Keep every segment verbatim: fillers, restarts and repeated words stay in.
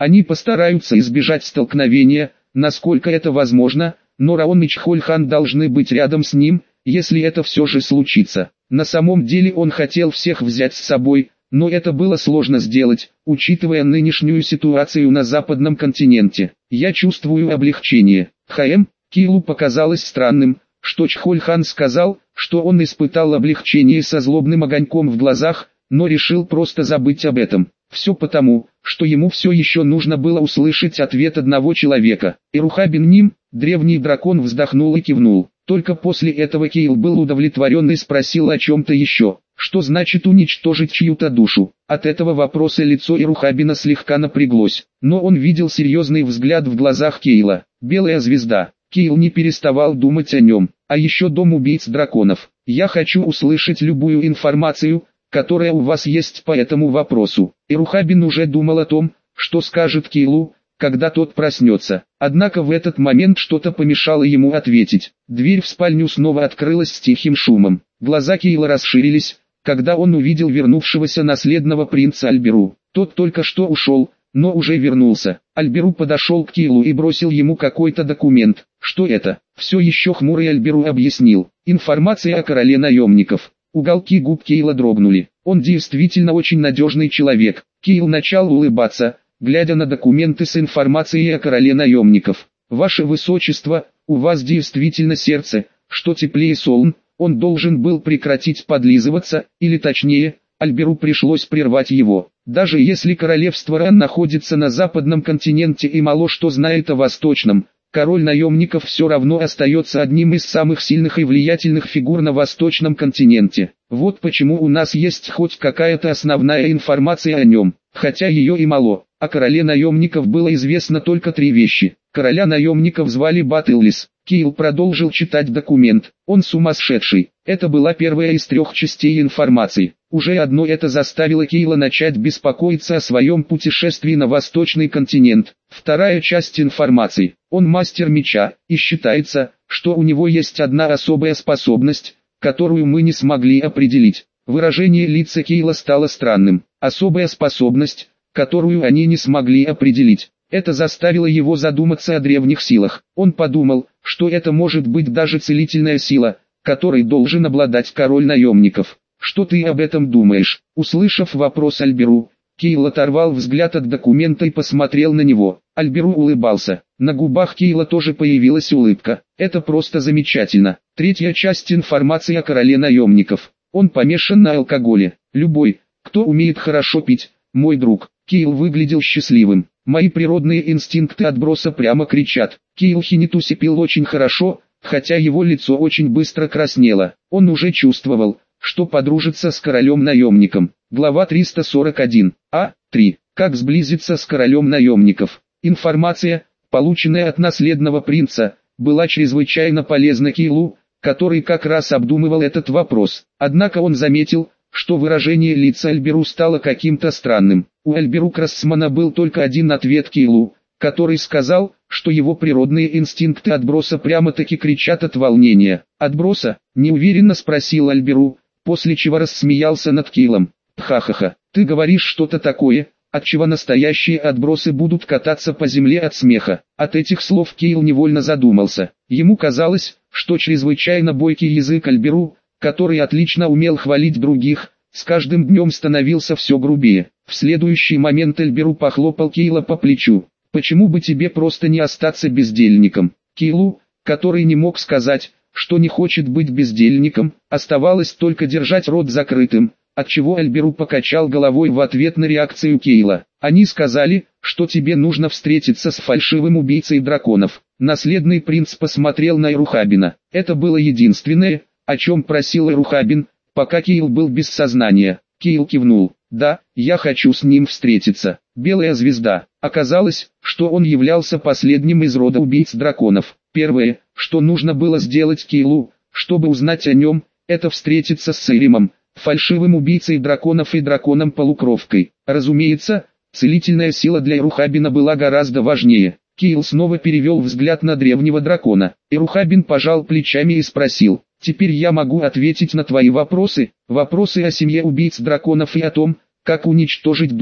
Они постараются избежать столкновения, насколько это возможно, но Раон и Чхольхан должны быть рядом с ним, если это все же случится. На самом деле он хотел всех взять с собой, но это было сложно сделать, учитывая нынешнюю ситуацию на западном континенте. Я чувствую облегчение. Хаэм, Киилу показалось странным, что Чхольхан сказал, что он испытал облегчение со злобным огоньком в глазах, но решил просто забыть об этом. Все потому, что ему все еще нужно было услышать ответ одного человека. Ирухабин Ним, древний дракон, вздохнул и кивнул. Только после этого Киил был удовлетворен и спросил о чем-то еще. Что значит уничтожить чью-то душу? От этого вопроса лицо Ирухабина слегка напряглось, но он видел серьезный взгляд в глазах Киила. Белая звезда. Киил не переставал думать о нем. А еще дом убийц драконов. Я хочу услышать любую информацию, которая у вас есть по этому вопросу. Ирухабин уже думал о том, что скажет Киилу, когда тот проснется. Однако в этот момент что-то помешало ему ответить. Дверь в спальню снова открылась с тихим шумом. Глаза Киила расширились, когда он увидел вернувшегося наследного принца Альберу. Тот только что ушел, но уже вернулся. Альберу подошел к Киилу и бросил ему какой-то документ. Что это? Все еще хмурый Альберу объяснил. Информация о короле наемников. Уголки губ Киила дрогнули. Он действительно очень надежный человек. Киил начал улыбаться, глядя на документы с информацией о короле наемников. Ваше Высочество, у вас действительно сердце, что теплее солн. Он должен был прекратить подлизываться, или точнее, Альберу пришлось прервать его. Даже если королевство Ран находится на западном континенте и мало что знает о восточном, король наемников все равно остается одним из самых сильных и влиятельных фигур на восточном континенте. Вот почему у нас есть хоть какая-то основная информация о нем, хотя ее и мало. О короле наемников было известно только три вещи. Короля наемников звали Батыллис. Киил продолжил читать документ. Он сумасшедший. Это была первая из трех частей информации. Уже одно это заставило Киила начать беспокоиться о своем путешествии на восточный континент. Вторая часть информации. Он мастер меча, и считается, что у него есть одна особая способность, которую мы не смогли определить. Выражение лица Киила стало странным. Особая способность, которую они не смогли определить. Это заставило его задуматься о древних силах. Он подумал, что это может быть даже целительная сила, которой должен обладать король наемников. Что ты об этом думаешь? Услышав вопрос Альберу, Киил оторвал взгляд от документа и посмотрел на него. Альберу улыбался. На губах Киила тоже появилась улыбка. Это просто замечательно. Третья часть информации о короле наемников. Он помешан на алкоголе. Любой, кто умеет хорошо пить, мой друг. Киил выглядел счастливым. Мои природные инстинкты отброса прямо кричат. Киил Хинитуси пил очень хорошо, хотя его лицо очень быстро краснело. Он уже чувствовал, что подружится с королем-наемником. Глава триста сорок один. А три. Как сблизиться с королем наемников. Информация, полученная от наследного принца, была чрезвычайно полезна Киилу, который как раз обдумывал этот вопрос. Однако он заметил, что выражение лица Альберу стало каким-то странным. У Альберу Красмана был только один ответ Киилу, который сказал, что его природные инстинкты отброса прямо-таки кричат от волнения. «Отброса?» – неуверенно спросил Альберу, после чего рассмеялся над Киилом. «Ха-ха-ха, ты говоришь что-то такое, отчего настоящие отбросы будут кататься по земле от смеха». От этих слов Киил невольно задумался. Ему казалось, что чрезвычайно бойкий язык Альберу, который отлично умел хвалить других, с каждым днем становился все грубее. В следующий момент Альберу похлопал Киила по плечу. «Почему бы тебе просто не остаться бездельником?» Киилу, который не мог сказать, что не хочет быть бездельником, оставалось только держать рот закрытым, отчего Альберу покачал головой в ответ на реакцию Киила. «Они сказали, что тебе нужно встретиться с фальшивым убийцей драконов». Наследный принц посмотрел на Ирухабина. Это было единственное, о чем просил Ирухабин, пока Киил был без сознания. Киил кивнул. «Да, я хочу с ним встретиться». Белая звезда. Оказалось, что он являлся последним из рода убийц драконов. Первое, что нужно было сделать Киилу, чтобы узнать о нем, это встретиться с Сейримом, фальшивым убийцей драконов и драконом-полукровкой. Разумеется, целительная сила для Ирухабина была гораздо важнее. Киил снова перевел взгляд на древнего дракона. Ирухабин пожал плечами и спросил: «Теперь я могу ответить на твои вопросы, вопросы о семье убийц драконов и о том, как уничтожить душу».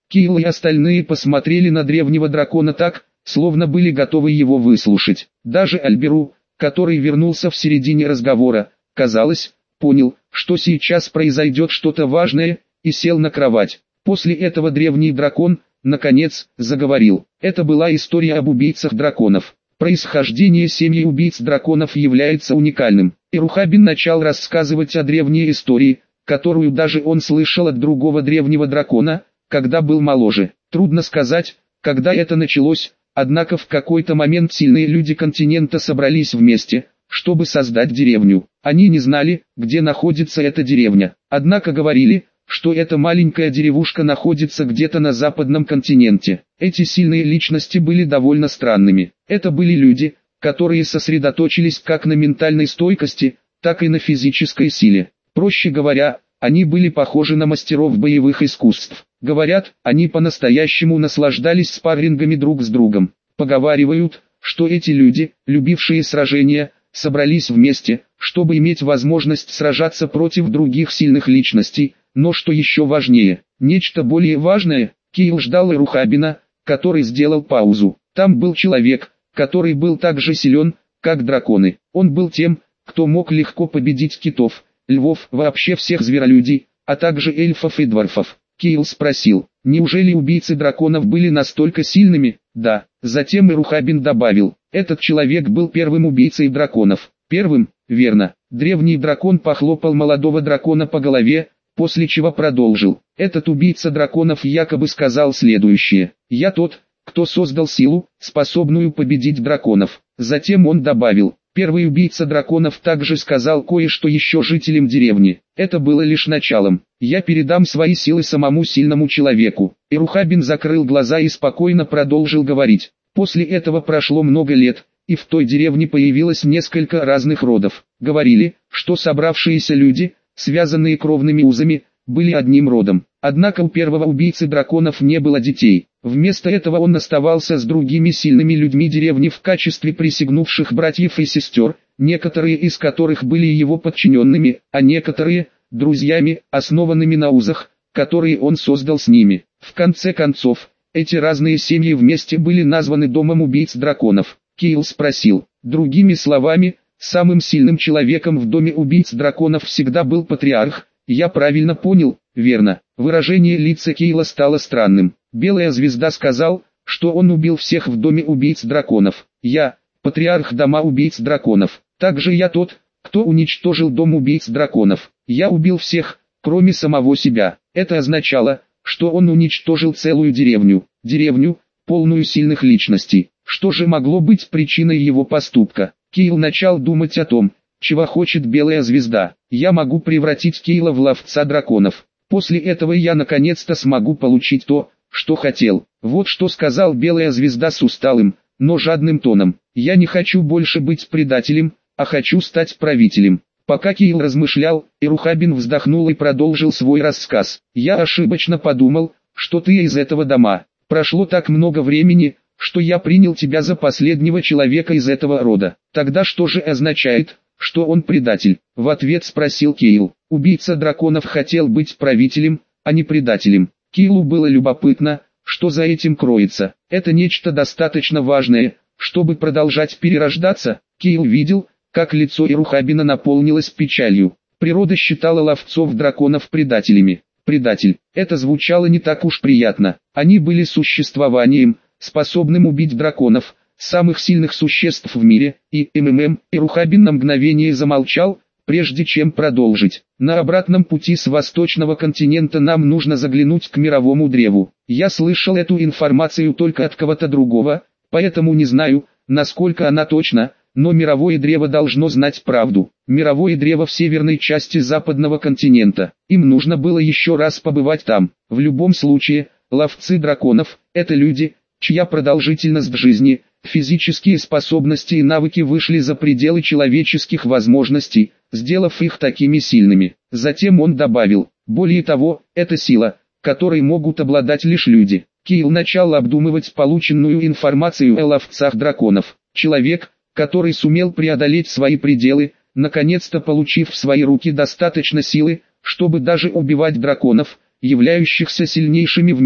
Киил и остальные посмотрели на древнего дракона так, словно были готовы его выслушать. Даже Альберу, который вернулся в середине разговора, казалось, понял, что сейчас произойдет что-то важное, и сел на кровать. После этого древний дракон, наконец, заговорил. Это была история об убийцах драконов. Происхождение семьи убийц драконов является уникальным. Ирухабин начал рассказывать о древней истории, которую даже он слышал от другого древнего дракона, когда был моложе. Трудно сказать, когда это началось, однако в какой-то момент сильные люди континента собрались вместе, чтобы создать деревню. Они не знали, где находится эта деревня, однако говорили, что эта маленькая деревушка находится где-то на западном континенте. Эти сильные личности были довольно странными. Это были люди, которые сосредоточились как на ментальной стойкости, так и на физической силе. Проще говоря, они были похожи на мастеров боевых искусств. Говорят, они по-настоящему наслаждались спаррингами друг с другом. Поговаривают, что эти люди, любившие сражения, собрались вместе, чтобы иметь возможность сражаться против других сильных личностей. Но что еще важнее, нечто более важное, Киил ждал Ирухабина, который сделал паузу. Там был человек, который был так же силен, как драконы. Он был тем, кто мог легко победить китов, львов, вообще всех зверолюдей, а также эльфов и дварфов. Киил спросил, неужели убийцы драконов были настолько сильными? Да. Затем Ирухабин добавил, этот человек был первым убийцей драконов. Первым, верно. Древний дракон похлопал молодого дракона по голове, после чего продолжил. Этот убийца драконов якобы сказал следующее. Я тот, кто создал силу, способную победить драконов. Затем он добавил. Первый убийца драконов также сказал кое-что еще жителям деревни. Это было лишь началом. Я передам свои силы самому сильному человеку. Ирухабин закрыл глаза и спокойно продолжил говорить. После этого прошло много лет, и в той деревне появилось несколько разных родов. Говорили, что собравшиеся люди, связанные кровными узами, были одним родом. Однако у первого убийцы драконов не было детей. Вместо этого он оставался с другими сильными людьми деревни в качестве присягнувших братьев и сестер, некоторые из которых были его подчиненными, а некоторые – друзьями, основанными на узах, которые он создал с ними. В конце концов, эти разные семьи вместе были названы Домом убийц драконов. Киил спросил, другими словами, самым сильным человеком в Доме убийц драконов всегда был патриарх. Я правильно понял, верно? Выражение лица Киила стало странным. Белая звезда сказал, что он убил всех в Доме убийц драконов. Я, патриарх Дома убийц драконов. Также я тот, кто уничтожил Дом убийц драконов. Я убил всех, кроме самого себя. Это означало, что он уничтожил целую деревню. Деревню, полную сильных личностей. Что же могло быть причиной его поступка? Киил начал думать о том, чего хочет Белая звезда. Я могу превратить Киила в ловца драконов. После этого я наконец-то смогу получить то, что хотел. Вот что сказал Белая звезда с усталым, но жадным тоном. Я не хочу больше быть предателем, а хочу стать правителем. Пока Киил размышлял, Ирухабин вздохнул и продолжил свой рассказ. Я ошибочно подумал, что ты из этого дома. Прошло так много времени, что я принял тебя за последнего человека из этого рода. Тогда что же означает, что он предатель? В ответ спросил Киил. Убийца драконов хотел быть правителем, а не предателем. Киилу было любопытно, что за этим кроется. Это нечто достаточно важное, чтобы продолжать перерождаться. Киил видел, как лицо Ирухабина наполнилось печалью. Природа считала ловцов драконов предателями. Предатель. Это звучало не так уж приятно. Они были существованием, способным убить драконов, самых сильных существ в мире, и МММ. Ирухабин на мгновение замолчал, прежде чем продолжить. На обратном пути с восточного континента нам нужно заглянуть к мировому древу. Я слышал эту информацию только от кого-то другого, поэтому не знаю, насколько она точна, но мировое древо должно знать правду. Мировое древо в северной части западного континента. Им нужно было еще раз побывать там. В любом случае, ловцы драконов – это люди, чья продолжительность жизни, физические способности и навыки вышли за пределы человеческих возможностей, сделав их такими сильными. Затем он добавил, более того, это сила, которой могут обладать лишь люди. Киил начал обдумывать полученную информацию о ловцах драконов. Человек, который сумел преодолеть свои пределы, наконец-то получив в свои руки достаточно силы, чтобы даже убивать драконов, являющихся сильнейшими в мире.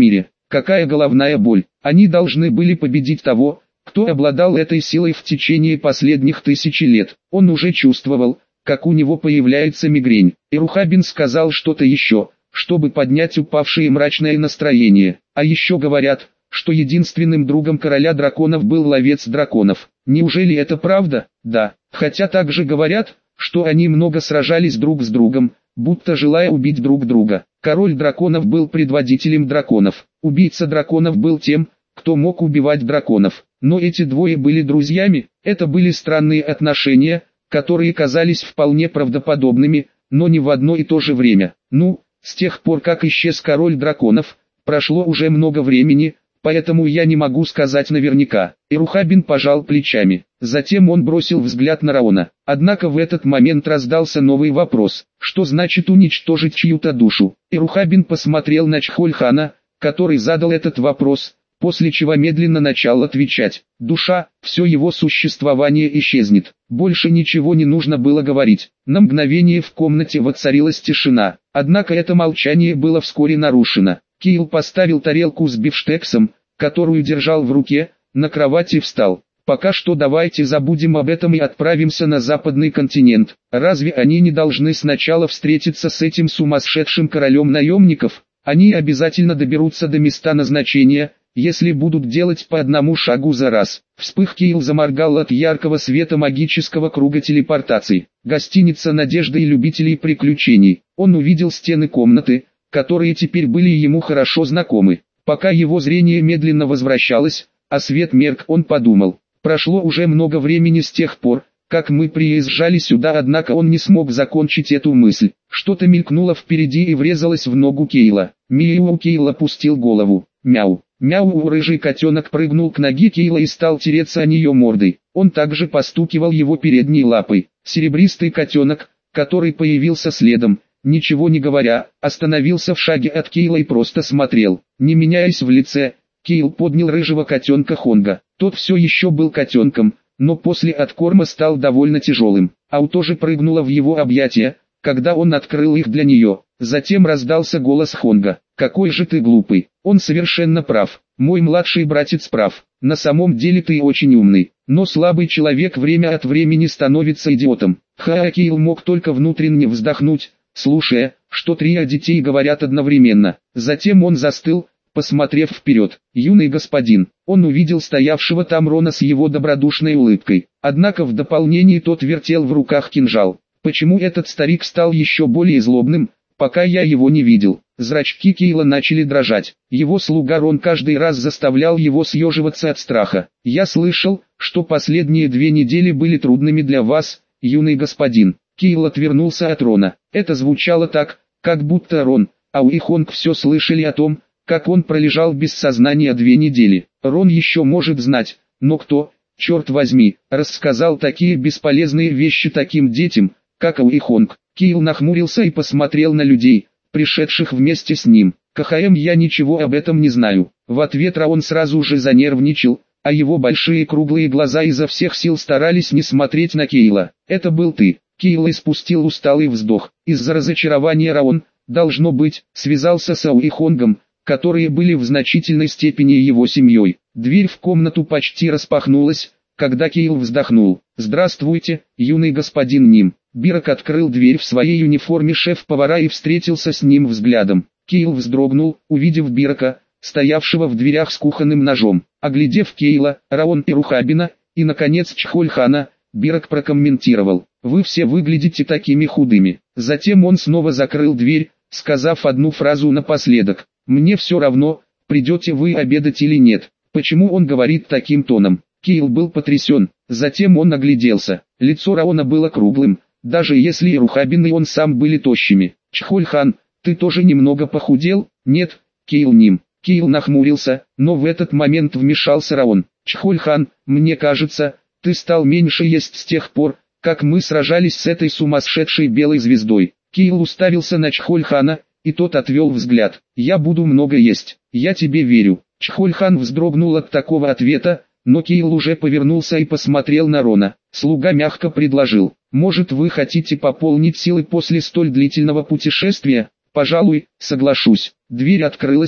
Какая головная боль! Они должны были победить того, кто обладал этой силой в течение последних тысячи лет. Он уже чувствовал, как у него появляется мигрень. И Рухабин сказал что-то еще, чтобы поднять упавшее мрачное настроение. А еще говорят, что единственным другом короля драконов был ловец драконов. Неужели это правда? Да. Хотя также говорят, что они много сражались друг с другом, будто желая убить друг друга. Король драконов был предводителем драконов. Убийца драконов был тем, кто мог убивать драконов. Но эти двое были друзьями. Это были странные отношения, которые казались вполне правдоподобными, но не в одно и то же время. Ну, с тех пор как исчез король драконов, прошло уже много времени, поэтому я не могу сказать наверняка. И Рухабин пожал плечами. Затем он бросил взгляд на Раона. Однако в этот момент раздался новый вопрос. Что значит уничтожить чью-то душу? И Рухабин посмотрел на Чхольхана, который задал этот вопрос, после чего медленно начал отвечать. Душа, все его существование исчезнет. Больше ничего не нужно было говорить. На мгновение в комнате воцарилась тишина. Однако это молчание было вскоре нарушено. Киил поставил тарелку с бифштексом, которую держал в руке, на кровати и встал. Пока что давайте забудем об этом и отправимся на западный континент. Разве они не должны сначала встретиться с этим сумасшедшим королем наемников? Они обязательно доберутся до места назначения, если будут делать по одному шагу за раз. Вспых Киил заморгал от яркого света магического круга телепортации. Гостиница надежды и любителей приключений. Он увидел стены комнаты, которые теперь были ему хорошо знакомы. Пока его зрение медленно возвращалось, а свет мерк, он подумал. Прошло уже много времени с тех пор, как мы приезжали сюда, однако он не смог закончить эту мысль. Что-то мелькнуло впереди и врезалось в ногу Кейла. Миу. Кейл опустил голову. Мяу. Мяу. Рыжий котенок прыгнул к ноге Кейла и стал тереться о нее мордой. Он также постукивал его передней лапой. Серебристый котенок, который появился следом, ничего не говоря, остановился в шаге от Кейла и просто смотрел. Не меняясь в лице, Кейл поднял рыжего котенка Хонга. Тот все еще был котенком, но после откорма стал довольно тяжелым. Ау тоже прыгнула в его объятия, когда он открыл их для нее. Затем раздался голос Хонга. «Какой же ты глупый, он совершенно прав. Мой младший братец прав. На самом деле ты очень умный, но слабый человек время от времени становится идиотом». Ха, Кейл мог только внутренне вздохнуть, слушая, что три детей говорят одновременно. Затем он застыл, посмотрев вперед. Юный господин, он увидел стоявшего там Рона с его добродушной улыбкой. Однако в дополнение тот вертел в руках кинжал. Почему этот старик стал еще более злобным, пока я его не видел? Зрачки Кейла начали дрожать. Его слуга Рон каждый раз заставлял его съеживаться от страха. «Я слышал, что последние две недели были трудными для вас, юный господин». Кейл отвернулся от Рона. Это звучало так, как будто Рон, Ау и Хонг все слышали о том, как он пролежал без сознания две недели. Рон еще может знать, но кто, черт возьми, рассказал такие бесполезные вещи таким детям, как Ау и Хонг? Кейл нахмурился и посмотрел на людей, пришедших вместе с ним. «КХМ, я ничего об этом не знаю». В ответ Раон сразу же занервничал, а его большие круглые глаза изо всех сил старались не смотреть на Кейла. «Это был ты». Кейл испустил усталый вздох. Из-за разочарования Раон, должно быть, связался с Ау и Хонгом, которые были в значительной степени его семьей. Дверь в комнату почти распахнулась, когда Кейл вздохнул. «Здравствуйте, юный господин Ним». Бирок открыл дверь в своей униформе шеф-повара и встретился с ним взглядом. Кейл вздрогнул, увидев Бирока, стоявшего в дверях с кухонным ножом. Оглядев Кейла, Раон и Рухабина, и наконец Чхольхана, Бирок прокомментировал: «Вы все выглядите такими худыми». Затем он снова закрыл дверь, сказав одну фразу напоследок: «Мне все равно, придете вы обедать или нет». Почему он говорит таким тоном? Кейл был потрясен. Затем он огляделся. Лицо Раона было круглым, даже если и Рухабин и он сам были тощими. «Чхольхан, ты тоже немного похудел?» «Нет, Кейл Ним». Кейл нахмурился, но в этот момент вмешался Раон. «Чхольхан, мне кажется, ты стал меньше есть с тех пор, как мы сражались с этой сумасшедшей белой звездой». Кейл уставился на Чхольхана, и тот отвел взгляд. «Я буду много есть, я тебе верю». Чхольхан вздрогнул от такого ответа, но Кейл уже повернулся и посмотрел на Рона. Слуга мягко предложил: «Может, вы хотите пополнить силы после столь длительного путешествия?» «Пожалуй, соглашусь». Дверь открылась,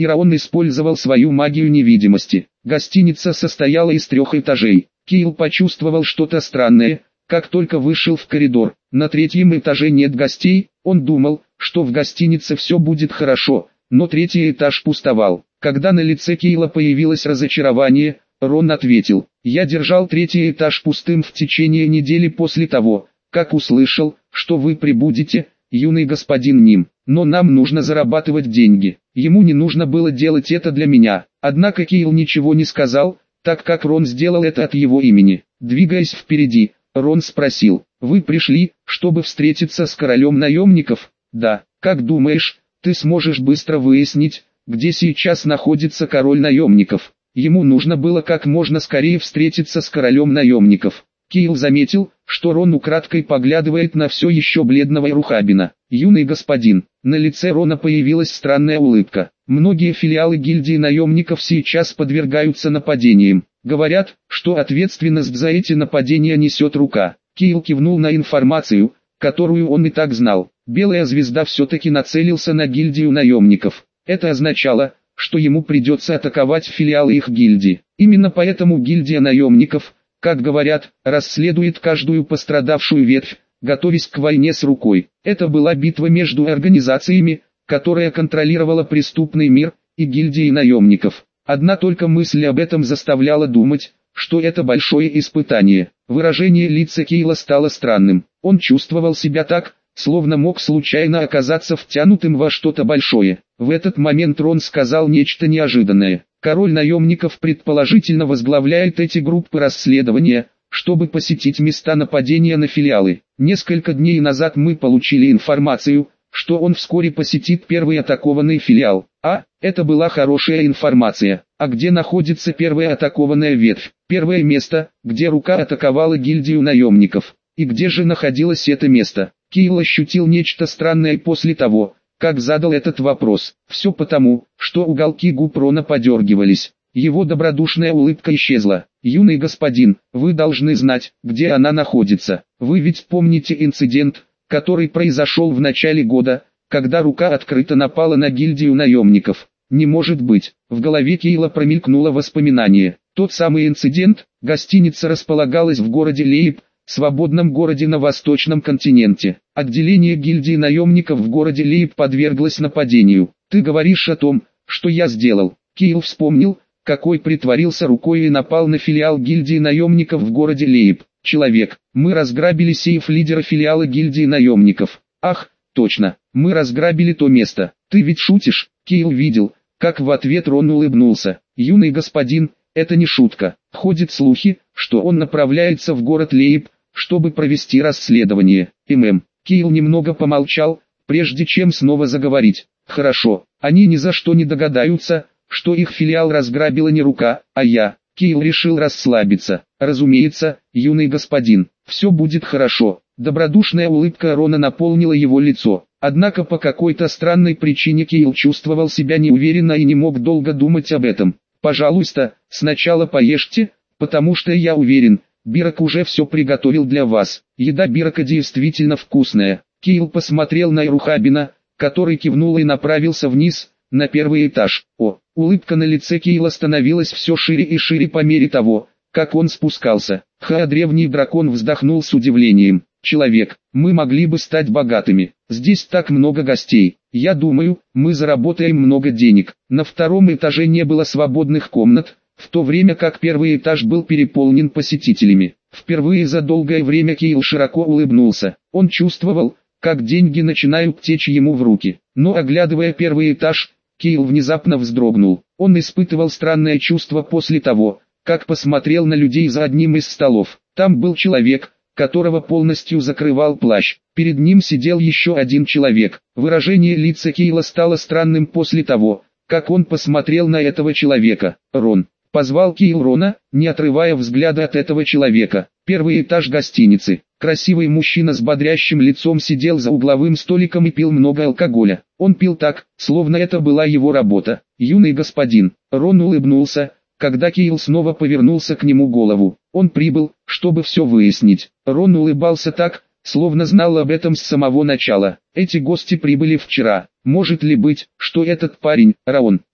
и Раон использовал свою магию невидимости. Гостиница состояла из трех этажей. Кайл почувствовал что-то странное, как только вышел в коридор. На третьем этаже нет гостей. Он думал, что в гостинице все будет хорошо, но третий этаж пустовал. Когда на лице Кайла появилось разочарование, Рон ответил: «Я держал третий этаж пустым в течение недели после того, как услышал, что вы прибудете, юный господин Ним. Но нам нужно зарабатывать деньги. Ему не нужно было делать это для меня». Однако Кайл ничего не сказал, так как Рон сделал это от его имени. Двигаясь впереди, Рон спросил: «Вы пришли, чтобы встретиться с королем наемников?» «Да. Как думаешь, ты сможешь быстро выяснить, где сейчас находится король наемников?» Ему нужно было как можно скорее встретиться с королем наемников. Кайл заметил, что Рон украдкой поглядывает на все еще бледного Ирухабина. «Юный господин». На лице Рона появилась странная улыбка. «Многие филиалы гильдии наемников сейчас подвергаются нападениям. Говорят, что ответственность за эти нападения несет рука». Кайл кивнул на информацию, которую он и так знал. Белая звезда все-таки нацелился на гильдию наемников. Это означало, что ему придется атаковать филиалы их гильдии. Именно поэтому гильдия наемников, как говорят, расследует каждую пострадавшую ветвь, готовясь к войне с рукой. Это была битва между организациями, которая контролировала преступный мир, и гильдией наемников. Одна только мысль об этом заставляла думать, что это большое испытание. Выражение лица Кайла стало странным. Он чувствовал себя так, словно мог случайно оказаться втянутым во что-то большое. В этот момент Рон сказал нечто неожиданное. «Король наемников предположительно возглавляет эти группы расследования, чтобы посетить места нападения на филиалы. Несколько дней назад мы получили информацию, что он вскоре посетит первый атакованный филиал. А, это была хорошая информация. А где находится первая атакованная ветвь? Первое место, где рука атаковала гильдию наемников. И где же находилось это место?» Кайл ощутил нечто странное после того, как задал этот вопрос. Все потому, что уголки губ Рона подергивались. Его добродушная улыбка исчезла. «Юный господин, вы должны знать, где она находится. Вы ведь помните инцидент, который произошел в начале года, когда рука открыто напала на гильдию наемников?» «Не может быть». В голове Кайла промелькнуло воспоминание. Тот самый инцидент. Гостиница располагалась в городе Лейб, свободном городе на восточном континенте. Отделение гильдии наемников в городе Лейб подверглось нападению. «Ты говоришь о том, что я сделал». Кайл вспомнил, какой притворился рукой и напал на филиал гильдии наемников в городе Лейб. «Человек, мы разграбили сейф лидера филиала гильдии наемников». «Ах, точно, мы разграбили то место. Ты ведь шутишь?» Кайл видел, как в ответ Рон улыбнулся. «Юный господин, это не шутка. Ходят слухи, что он направляется в город Лейб, чтобы провести расследование. ММ». Кайл немного помолчал, прежде чем снова заговорить. «Хорошо, они ни за что не догадаются, что их филиал разграбила не рука, а я». Кайл решил расслабиться. «Разумеется, юный господин, все будет хорошо». Добродушная улыбка Рона наполнила его лицо. Однако по какой-то странной причине Кайл чувствовал себя неуверенно и не мог долго думать об этом. «Пожалуйста, сначала поешьте, потому что я уверен, Бирок уже все приготовил для вас». Еда Бирока действительно вкусная. Кайл посмотрел на Ирухабина, который кивнул и направился вниз, на первый этаж. О, улыбка на лице Кайла становилась все шире и шире по мере того, как он спускался. Ха, древний дракон вздохнул с удивлением. «Человек, мы могли бы стать богатыми. Здесь так много гостей. Я думаю, мы заработаем много денег». На втором этаже не было свободных комнат, в то время как первый этаж был переполнен посетителями. Впервые за долгое время Кайл широко улыбнулся. Он чувствовал, как деньги начинают течь ему в руки. Но оглядывая первый этаж, Кайл внезапно вздрогнул. Он испытывал странное чувство после того, как посмотрел на людей за одним из столов. Там был человек, которого полностью закрывал плащ. Перед ним сидел еще один человек. Выражение лица Кайла стало странным после того, как он посмотрел на этого человека. «Рон», — позвал Кайл Рона, не отрывая взгляда от этого человека. Первый этаж гостиницы. Красивый мужчина с бодрящим лицом сидел за угловым столиком и пил много алкоголя. Он пил так, словно это была его работа. «Юный господин», — Рон улыбнулся, когда Кайл снова повернулся к нему голову. Он прибыл, чтобы все выяснить. Рон улыбался так, словно знал об этом с самого начала. Эти гости прибыли вчера. Может ли быть, что этот парень, Раон,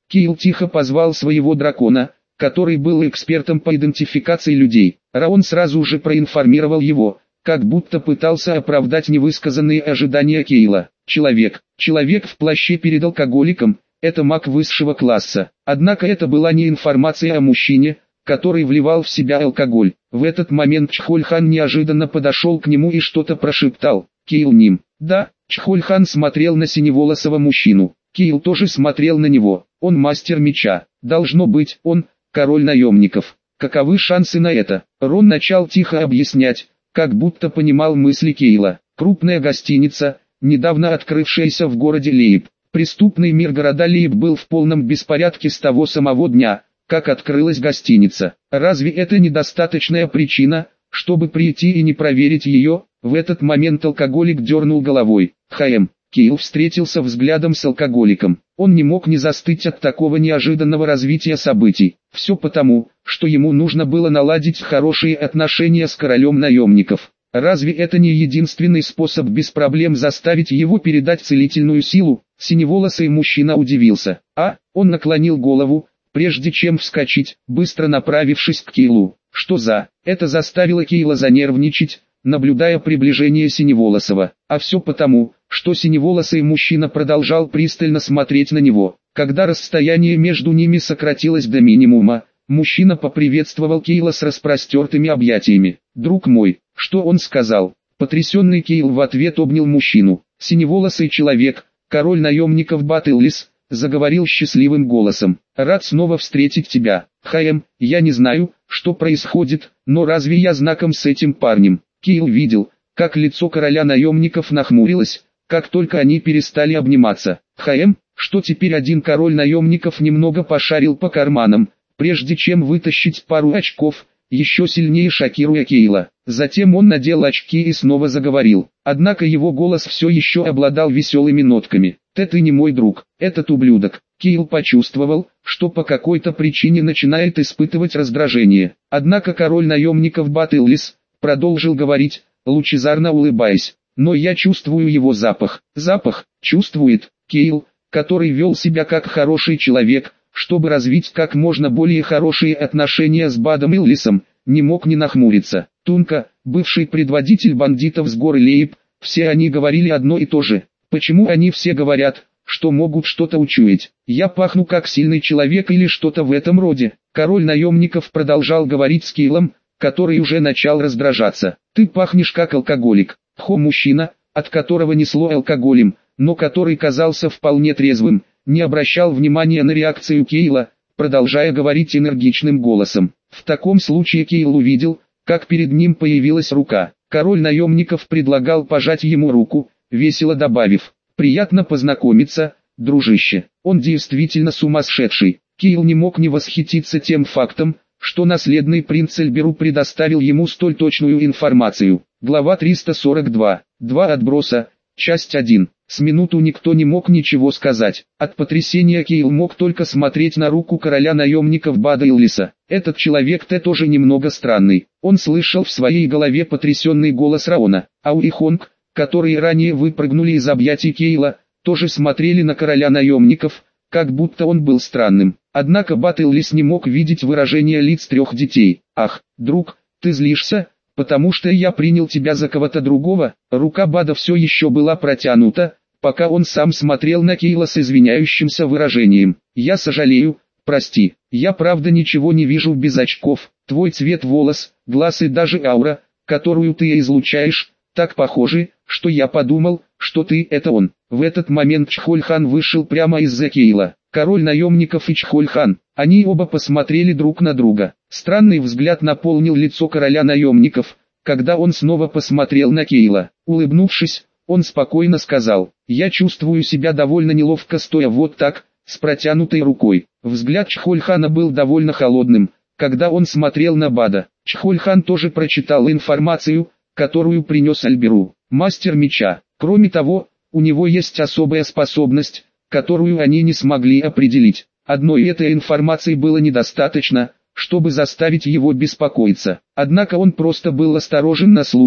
Кейл тихо позвал своего дракона, который был экспертом по идентификации людей. Раон сразу же проинформировал его, как будто пытался оправдать невысказанные ожидания Кейла. Человек, человек в плаще перед алкоголиком, это маг высшего класса. Однако это была не информация о мужчине, который вливал в себя алкоголь. В этот момент Чхольхан неожиданно подошел к нему и что-то прошептал. Кейл ним. Да, Чхольхан смотрел на синеволосого мужчину. Кейл тоже смотрел на него. Он мастер меча. Должно быть, он король наемников. Каковы шансы на это? Рон начал тихо объяснять, как будто понимал мысли Кейла. Крупная гостиница, недавно открывшаяся в городе Лейб. Преступный мир города Лейб был в полном беспорядке с того самого дня, как открылась гостиница. Разве это недостаточная причина, чтобы прийти и не проверить ее? В этот момент алкоголик дернул головой. Хм. Кейл встретился взглядом с алкоголиком. Он не мог не застыть от такого неожиданного развития событий. Все потому, что ему нужно было наладить хорошие отношения с королем наемников. Разве это не единственный способ без проблем заставить его передать целительную силу? Синеволосый мужчина удивился. А, он наклонил голову, прежде чем вскочить, быстро направившись к Кейлу. Что за? Это заставило Кейла занервничать, наблюдая приближение Синеволосого. А все потому, что синеволосый мужчина продолжал пристально смотреть на него. Когда расстояние между ними сократилось до минимума, мужчина поприветствовал Кейла с распростертыми объятиями. «Друг мой, что он сказал?» Потрясенный Кейл в ответ обнял мужчину. Синеволосый человек, король наемников Батыллис, заговорил счастливым голосом. «Рад снова встретить тебя. Хм, я не знаю, что происходит, но разве я знаком с этим парнем?» Кейл видел, как лицо короля наемников нахмурилось, как только они перестали обниматься. Хм, что теперь один король наемников немного пошарил по карманам, прежде чем вытащить пару очков, еще сильнее шокируя Кейла. Затем он надел очки и снова заговорил. Однако его голос все еще обладал веселыми нотками. «Ты ты не мой друг, этот ублюдок». Кейл почувствовал, что по какой-то причине начинает испытывать раздражение. Однако король наемников Батыллис продолжил говорить, лучезарно улыбаясь. «Но я чувствую его запах». «Запах?» Чувствует. Кейл, который вел себя как хороший человек, чтобы развить как можно более хорошие отношения с Бадом Иллисом, не мог не нахмуриться. Тунка, бывший предводитель бандитов с горы Лейб, все они говорили одно и то же. Почему они все говорят, что могут что-то учуять? Я пахну как сильный человек или что-то в этом роде. Король наемников продолжал говорить с Кейлом, который уже начал раздражаться. Ты пахнешь как алкоголик. Хо, мужчина, от которого несло алкоголем, но который казался вполне трезвым, не обращал внимания на реакцию Кейла, продолжая говорить энергичным голосом. В таком случае Кейл увидел, как перед ним появилась рука. Король наемников предлагал пожать ему руку, весело добавив: «Приятно познакомиться, дружище». Он действительно сумасшедший. Кейл не мог не восхититься тем фактом, что наследный принц Эльберу предоставил ему столь точную информацию. Глава триста сорок два. Два отброса. Часть один. С минуту никто не мог ничего сказать. От потрясения Кейл мог только смотреть на руку короля наемников Бада Иллиса. Этот человек-то тоже немного странный. Он слышал в своей голове потрясенный голос Раона. Ау и Хонг, которые ранее выпрыгнули из объятий Кейла, тоже смотрели на короля наемников, как будто он был странным. Однако Бад Иллис не мог видеть выражение лиц трех детей. «Ах, друг, ты злишься? Потому что я принял тебя за кого-то другого». Рука Бада все еще была протянута, пока он сам смотрел на Кейла с извиняющимся выражением. «Я сожалею, прости, я правда ничего не вижу без очков. Твой цвет волос, глаз и даже аура, которую ты излучаешь, так похожи, что я подумал, что ты — это он». В этот момент Чхольхан вышел прямо из-за Кейла. Король наемников и Чхольхан, они оба посмотрели друг на друга. Странный взгляд наполнил лицо короля наемников, когда он снова посмотрел на Кейла. Улыбнувшись, он спокойно сказал: «Я чувствую себя довольно неловко, стоя вот так, с протянутой рукой». Взгляд Чхольхана был довольно холодным, когда он смотрел на Бада. Чхольхан тоже прочитал информацию, которую принес Эльберу. Мастер меча. Кроме того, у него есть особая способность, которую они не смогли определить. Одной этой информации было недостаточно, чтобы заставить его беспокоиться. Однако он просто был осторожен на случай,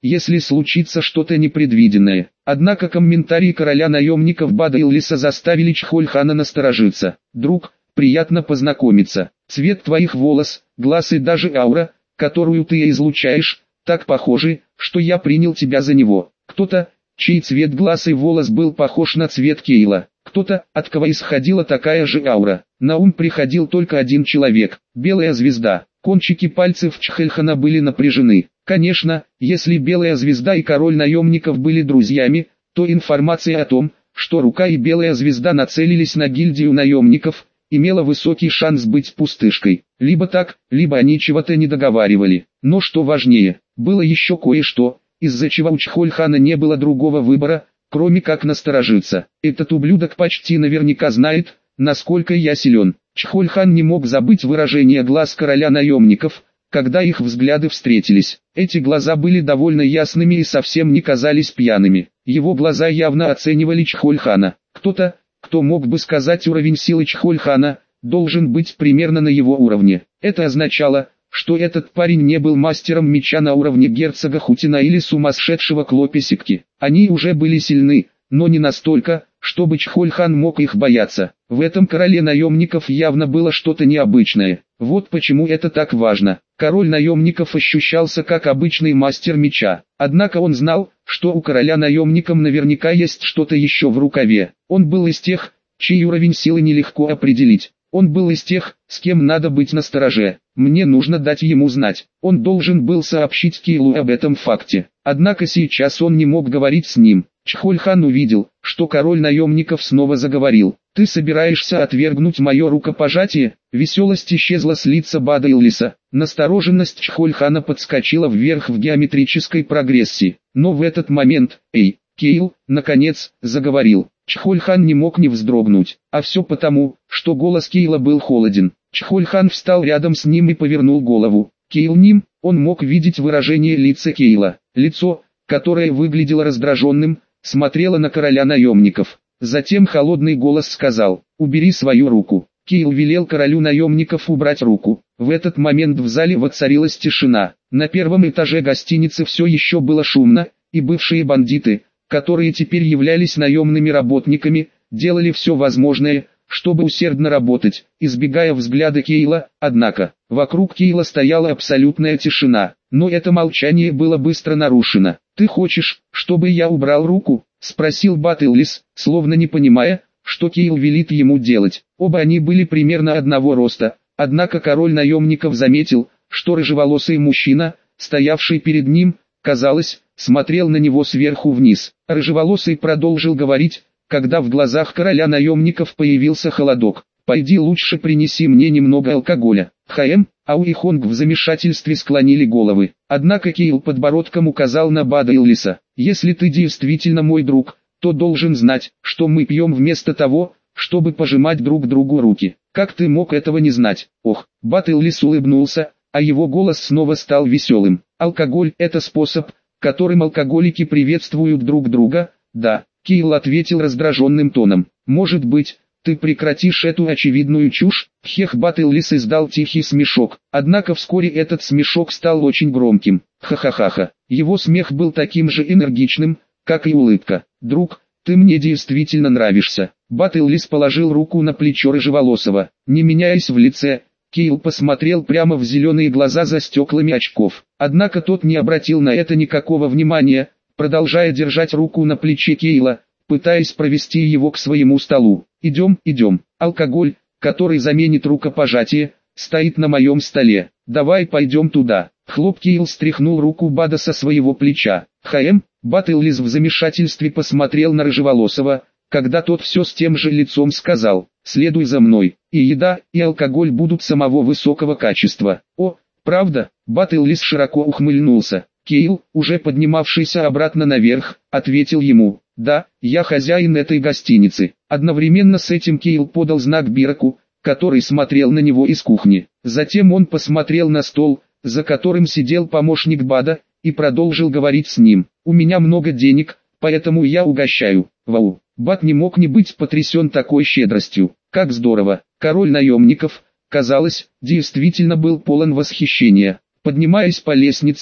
если случится что-то непредвиденное. Однако комментарии короля наемников Бада Иллиса заставили Чхольхана насторожиться. «Друг, приятно познакомиться. Цвет твоих волос, глаз и даже аура, которую ты излучаешь, так похожи, что я принял тебя за него». Кто-то, чей цвет глаз и волос был похож на цвет Кейла. Кто-то, от кого исходила такая же аура. На ум приходил только один человек – Белая Звезда. Кончики пальцев Чхольхана были напряжены. Конечно, если Белая Звезда и Король Наемников были друзьями, то информация о том, что Рука и Белая Звезда нацелились на гильдию наемников, имела высокий шанс быть пустышкой. Либо так, либо они чего-то не договаривали. Но что важнее, было еще кое-что, из-за чего у Чхольхана не было другого выбора, кроме как насторожиться. Этот ублюдок почти наверняка знает, насколько я силен. Чхольхан не мог забыть выражение глаз короля наемников, когда их взгляды встретились. Эти глаза были довольно ясными и совсем не казались пьяными. Его глаза явно оценивали Чхольхана. Кто-то, кто мог бы сказать уровень силы Чхольхана, должен быть примерно на его уровне. Это означало, что этот парень не был мастером меча на уровне герцога Хутина или сумасшедшего Клопесикки. Они уже были сильны, но не настолько, чтобы Чхольхан мог их бояться. В этом короле наемников явно было что-то необычное. Вот почему это так важно. Король наемников ощущался как обычный мастер меча. Однако он знал, что у короля наемников наверняка есть что-то еще в рукаве. Он был из тех, чей уровень силы нелегко определить. Он был из тех, с кем надо быть настороже. Мне нужно дать ему знать. Он должен был сообщить Кейлу об этом факте. Однако сейчас он не мог говорить с ним. Чхольхан увидел, что король наемников снова заговорил. «Ты собираешься отвергнуть мое рукопожатие?» Веселость исчезла с лица Бада Иллиса. Настороженность Чхольхана подскочила вверх в геометрической прогрессии. Но в этот момент, «Эй, Кейл», наконец, заговорил. Чхольхан не мог не вздрогнуть, а все потому, что голос Кейла был холоден. Чхольхан встал рядом с ним и повернул голову. Кейл ним, он мог видеть выражение лица Кейла. Лицо, которое выглядело раздраженным, смотрело на короля наемников. Затем холодный голос сказал: «Убери свою руку». Кейл велел королю наемников убрать руку. В этот момент в зале воцарилась тишина. На первом этаже гостиницы все еще было шумно, и бывшие бандиты, которые теперь являлись наемными работниками, делали все возможное, чтобы усердно работать, избегая взгляда Кейла. Однако, вокруг Кейла стояла абсолютная тишина, но это молчание было быстро нарушено. «Ты хочешь, чтобы я убрал руку?» — спросил Бад Иллис, словно не понимая, что Кейл велит ему делать. Оба они были примерно одного роста, однако король наемников заметил, что рыжеволосый мужчина, стоявший перед ним, казалось, смотрел на него сверху вниз. Рыжеволосый продолжил говорить, когда в глазах короля наемников появился холодок. «Пойди лучше принеси мне немного алкоголя». Хаэм, Ау и Хонг в замешательстве склонили головы. Однако Кейл подбородком указал на Бада Иллиса. «Если ты действительно мой друг, то должен знать, что мы пьем вместо того, чтобы пожимать друг другу руки. Как ты мог этого не знать?» Ох, Бад Иллис улыбнулся, а его голос снова стал веселым. «Алкоголь – это способ, которым алкоголики приветствуют друг друга?» «Да», Кейл ответил раздраженным тоном. «Может быть, ты прекратишь эту очевидную чушь?» Хех. Бад Иллис издал тихий смешок, однако вскоре этот смешок стал очень громким. Ха-ха-ха-ха. Его смех был таким же энергичным, как и улыбка. «Друг, ты мне действительно нравишься». Бад Иллис положил руку на плечо рыжеволосого. Не меняясь в лице, Кейл посмотрел прямо в зеленые глаза за стеклами очков. Однако тот не обратил на это никакого внимания, продолжая держать руку на плече Кейла, пытаясь провести его к своему столу. «Идем, идем. Алкоголь, который заменит рукопожатие, стоит на моем столе. Давай пойдем туда». Хлоп. Кейл стряхнул руку Бада со своего плеча. «Хаэм». Бад Иллис в замешательстве посмотрел на рыжеволосого, когда тот все с тем же лицом сказал: «Следуй за мной, и еда, и алкоголь будут самого высокого качества». «О, правда?» Бад Иллис широко ухмыльнулся. Кейл, уже поднимавшийся обратно наверх, ответил ему: «Да, я хозяин этой гостиницы». Одновременно с этим Кейл подал знак Бираку, который смотрел на него из кухни. Затем он посмотрел на стол, за которым сидел помощник Бада, и продолжил говорить с ним. «У меня много денег, поэтому я угощаю». Вау! Бад не мог не быть потрясен такой щедростью. Как здорово! Король наемников, казалось, действительно был полон восхищения. Поднимаясь по лестнице,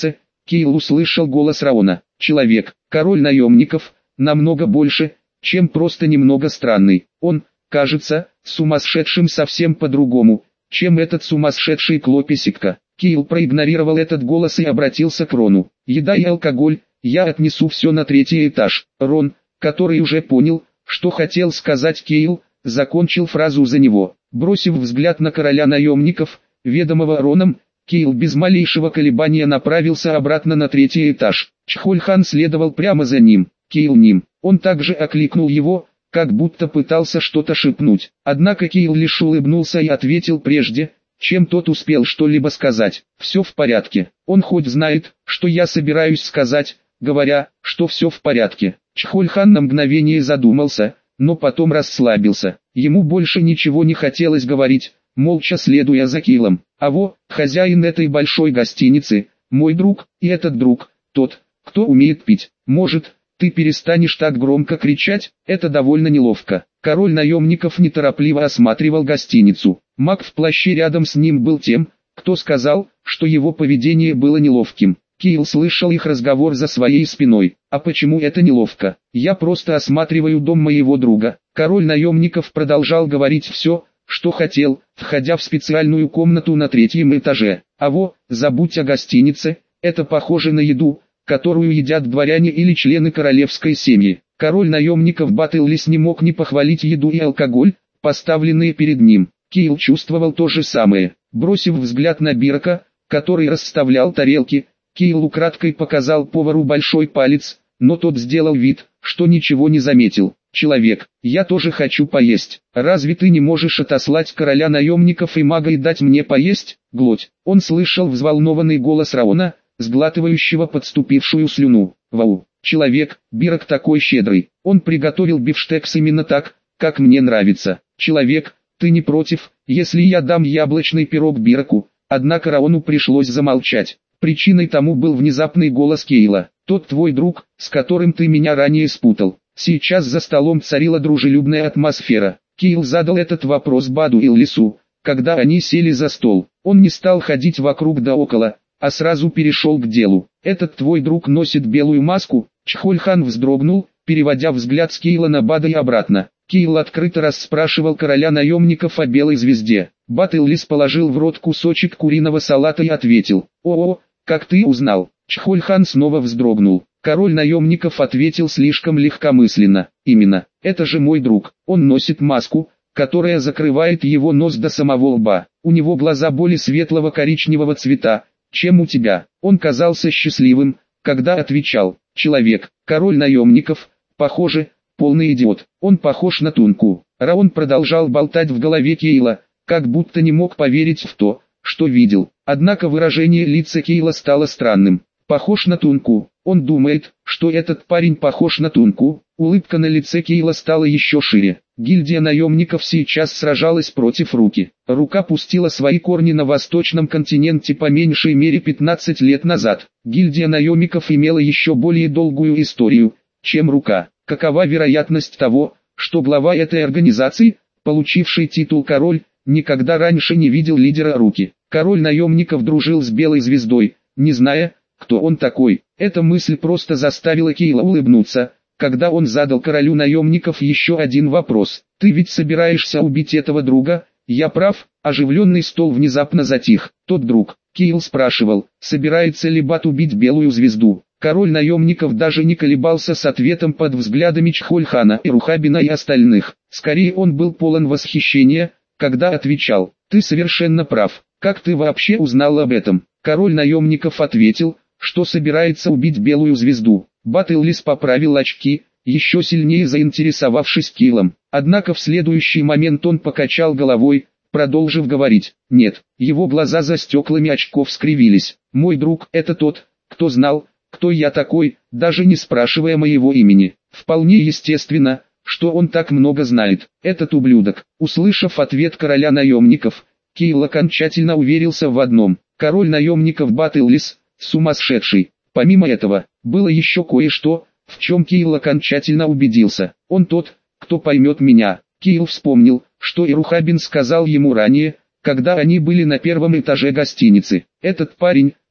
Кейл услышал голос Раона. Человек, король наемников, намного больше, чем просто немного странный. Он, кажется, сумасшедшим совсем по-другому, чем этот сумасшедший Клописикка. Кейл проигнорировал этот голос и обратился к Рону. «Еда и алкоголь, я отнесу все на третий этаж». Рон, который уже понял, что хотел сказать Кейл, закончил фразу за него. Бросив взгляд на короля наемников, ведомого Роном, Кейл без малейшего колебания направился обратно на третий этаж. Чхольхан следовал прямо за ним. «Кейл Ним». Он также окликнул его, как будто пытался что-то шепнуть. Однако Кейл лишь улыбнулся и ответил прежде, чем тот успел что-либо сказать. «Все в порядке». Он хоть знает, что я собираюсь сказать, говоря, что все в порядке. Чхольхан на мгновение задумался, но потом расслабился. Ему больше ничего не хотелось говорить, молча следуя за Кейлом. «А во, хозяин этой большой гостиницы, мой друг, и этот друг, тот, кто умеет пить. Может, ты перестанешь так громко кричать? Это довольно неловко». Король наемников неторопливо осматривал гостиницу. Маг в плаще рядом с ним был тем, кто сказал, что его поведение было неловким. Кейл слышал их разговор за своей спиной. «А почему это неловко? Я просто осматриваю дом моего друга». Король наемников продолжал говорить все, что хотел, входя в специальную комнату на третьем этаже. «А во, забудь о гостинице, это похоже на еду, которую едят дворяне или члены королевской семьи». Король наемников Баттллис не мог не похвалить еду и алкоголь, поставленные перед ним. Кейл чувствовал то же самое. Бросив взгляд на Бирака, который расставлял тарелки, Кейл украдкой показал повару большой палец, но тот сделал вид, что ничего не заметил. «Человек, я тоже хочу поесть. Разве ты не можешь отослать короля наемников и мага и дать мне поесть?» «Глоть». Он слышал взволнованный голос Раона, сглатывающего подступившую слюну. «Вау, человек, Бирак такой щедрый. Он приготовил бифштекс именно так, как мне нравится. Человек, ты не против, если я дам яблочный пирог Бираку?» Однако Раону пришлось замолчать. Причиной тому был внезапный голос Кейла. «Тот твой друг, с которым ты меня ранее спутал». Сейчас за столом царила дружелюбная атмосфера. Кейл задал этот вопрос Баду и Лису, когда они сели за стол. Он не стал ходить вокруг да около, а сразу перешел к делу. «Этот твой друг носит белую маску?» Чхольхан вздрогнул, переводя взгляд с Кейла на Бада и обратно. Кейл открыто расспрашивал короля наемников о белой звезде. Баттллис положил в рот кусочек куриного салата и ответил: «О-о, как ты узнал?» Чхольхан снова вздрогнул. Король наемников ответил слишком легкомысленно: «Именно, это же мой друг, он носит маску, которая закрывает его нос до самого лба. У него глаза более светлого коричневого цвета, чем у тебя». Он казался счастливым, когда отвечал: «Человек, король наемников, похоже, полный идиот. Он похож на Тунку». Раон продолжал болтать в голове Кейла, как будто не мог поверить в то, что видел. Однако выражение лица Кейла стало странным. «Похож на Тунку. Он думает, что этот парень похож на Тунку». Улыбка на лице Кейла стала еще шире. Гильдия наемников сейчас сражалась против Руки. Рука пустила свои корни на восточном континенте по меньшей мере пятнадцать лет назад. Гильдия наемников имела еще более долгую историю, чем Рука. Какова вероятность того, что глава этой организации, получивший титул король, никогда раньше не видел лидера Руки? Король наемников дружил с Белой Звездой, не зная, кто он такой. Эта мысль просто заставила Кейла улыбнуться, когда он задал королю наемников еще один вопрос. «Ты ведь собираешься убить этого друга? Я прав?» Оживленный стол внезапно затих. Тот друг, Кейл спрашивал, собирается ли Бат убить Белую Звезду. Король наемников даже не колебался с ответом под взглядами Чхольхана и Рухабина и остальных. Скорее он был полон восхищения, когда отвечал: «Ты совершенно прав. Как ты вообще узнал об этом?» Король наемников ответил, что собирается убить Белую Звезду. Баттллис поправил очки, еще сильнее заинтересовавшись Кейлом. Однако в следующий момент он покачал головой, продолжив говорить: «Нет». Его глаза за стеклами очков скривились. «Мой друг — это тот, кто знал, кто я такой, даже не спрашивая моего имени. Вполне естественно, что он так много знает. Этот ублюдок». Услышав ответ короля наемников, Кейл окончательно уверился в одном: король наемников Баттллис — сумасшедший. Помимо этого, было еще кое-что, в чем Кейл окончательно убедился. «Он тот, кто поймет меня». Кейл вспомнил, что и Рухабин сказал ему ранее, когда они были на первом этаже гостиницы. «Этот парень,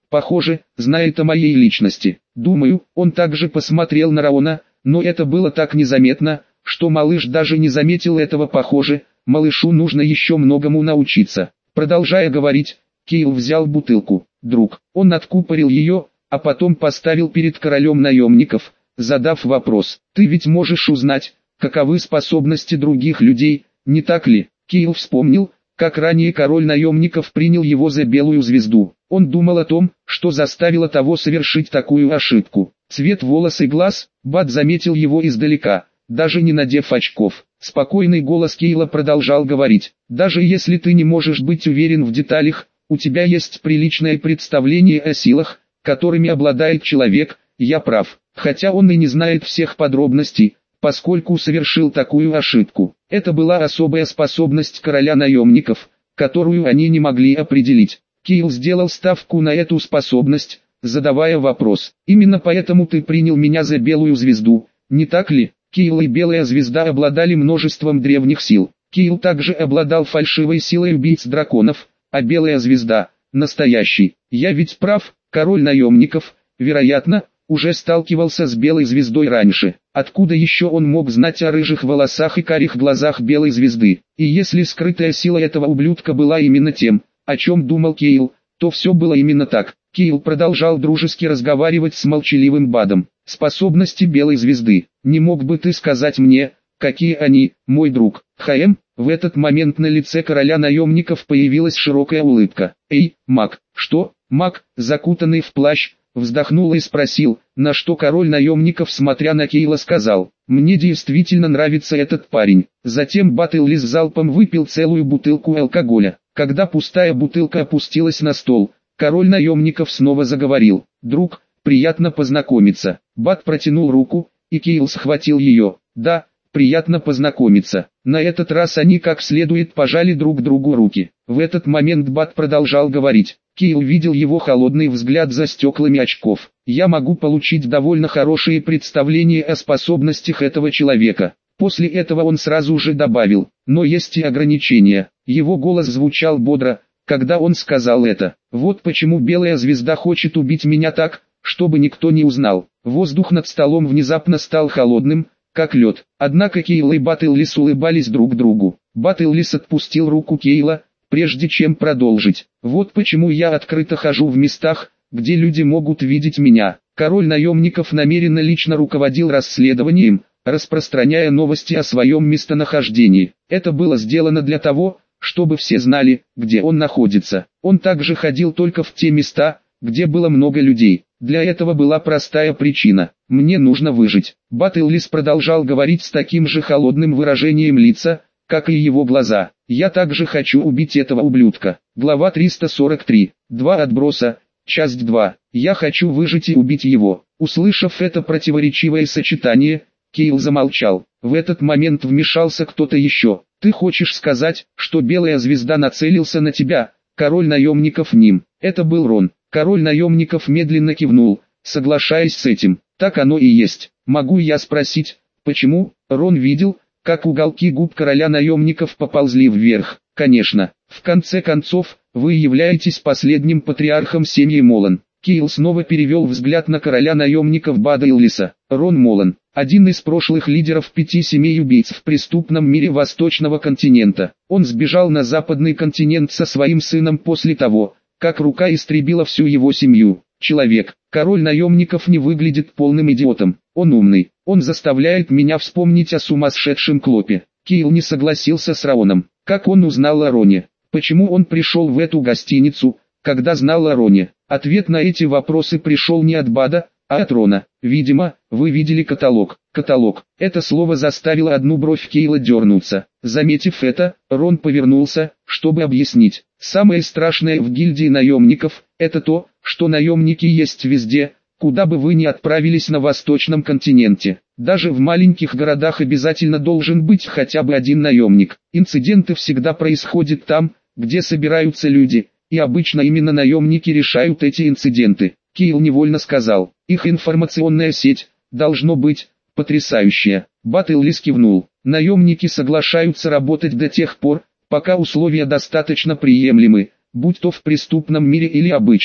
Похоже, знает о моей личности. Думаю, он также посмотрел на Раона, но это было так незаметно, что малыш даже не заметил этого. Похоже, малышу нужно еще многому научиться. Продолжая говорить, Кейл взял бутылку. Друг, он откупорил ее, а потом поставил перед королем наемников, задав вопрос: «Ты ведь можешь узнать, каковы способности других людей, не так ли?» Кейл вспомнил, как ранее король наемников принял его за белую звезду. Он думал о том, что заставило того совершить такую ошибку. Цвет волос и глаз, Бат заметил его издалека, даже не надев очков. Спокойный голос Кейла продолжал говорить: «Даже если ты не можешь быть уверен в деталях, у тебя есть приличное представление о силах, которыми обладает человек, я прав, хотя он и не знает всех подробностей, поскольку совершил такую ошибку. Это была особая способность короля наемников, которую они не могли определить. Кейл сделал ставку на эту способность, задавая вопрос: «Именно поэтому ты принял меня за белую звезду, не так ли?» Кейл и белая звезда обладали множеством древних сил. Кейл также обладал фальшивой силой убийц драконов, а белая звезда – настоящий. Я ведь прав, король наемников, вероятно, уже сталкивался с белой звездой раньше. Откуда еще он мог знать о рыжих волосах и карих глазах белой звезды? И если скрытая сила этого ублюдка была именно тем, о чем думал Кейл, то все было именно так. Кейл продолжал дружески разговаривать с молчаливым Бадом. «Способности белой звезды. Не мог бы ты сказать мне, какие они, мой друг?» «Хэм?» В этот момент на лице короля наемников появилась широкая улыбка. «Эй, маг!» «Что?» Маг, закутанный в плащ, вздохнул и спросил, на что король наемников, смотря на Кейла, сказал: «Мне действительно нравится этот парень». Затем Баттллис залпом выпил целую бутылку алкоголя. Когда пустая бутылка опустилась на стол, король наемников снова заговорил: «Друг, приятно познакомиться». Бат протянул руку, и Кейл схватил ее. «Да, приятно познакомиться». На этот раз они как следует пожали друг другу руки. В этот момент Бат продолжал говорить. Кейл видел его холодный взгляд за стеклами очков. «Я могу получить довольно хорошие представления о способностях этого человека». После этого он сразу же добавил: «Но есть и ограничения». Его голос звучал бодро, когда он сказал это. «Вот почему белая звезда хочет убить меня так, чтобы никто не узнал». Воздух над столом внезапно стал холодным, как лед. Однако Кейл и Баттллис улыбались друг другу. Баттллис отпустил руку Кейла, прежде чем продолжить. «Вот почему я открыто хожу в местах, где люди могут видеть меня». Король наемников намеренно лично руководил расследованием, распространяя новости о своем местонахождении. Это было сделано для того, чтобы все знали, где он находится. Он также ходил только в те места, где было много людей. Для этого была простая причина: «Мне нужно выжить». Баттллис продолжал говорить с таким же холодным выражением лица, как и его глаза. «Я также хочу убить этого ублюдка». Глава триста сорок три. Два отброса. Часть два. «Я хочу выжить и убить его». Услышав это противоречивое сочетание, Кейл замолчал. В этот момент вмешался кто-то еще. «Ты хочешь сказать, что белая звезда нацелился на тебя?» Король наемников ним. Это был Рон. Король наемников медленно кивнул, соглашаясь с этим. «Так оно и есть. Могу я спросить, почему?» Рон видел, как уголки губ короля наемников поползли вверх. «Конечно. В конце концов, вы являетесь последним патриархом семьи Молан». Кейл снова перевел взгляд на короля наемников Баттллиса. Рон Молан, один из прошлых лидеров пяти семей убийц в преступном мире Восточного континента. Он сбежал на Западный континент со своим сыном после того, как рука истребила всю его семью. Человек, король наемников, не выглядит полным идиотом. Он умный. Он заставляет меня вспомнить о сумасшедшем Клопе. Кейл не согласился с Роном. Как он узнал о Роне? Почему он пришел в эту гостиницу, когда знал о Роне? Ответ на эти вопросы пришел не от Бада, а от Рона. «Видимо, вы видели каталог». Каталог. Это слово заставило одну бровь Кейла дернуться. Заметив это, Рон повернулся, чтобы объяснить. «Самое страшное в гильдии наемников – это то, что наемники есть везде, куда бы вы ни отправились на Восточном континенте. Даже в маленьких городах обязательно должен быть хотя бы один наемник. Инциденты всегда происходят там, где собираются люди, и обычно именно наемники решают эти инциденты». Кейл невольно сказал: «Их информационная сеть, должно быть, потрясающая». Баттллис кивнул. «Наемники соглашаются работать до тех пор, пока условия достаточно приемлемы, будь то в преступном мире или обычном.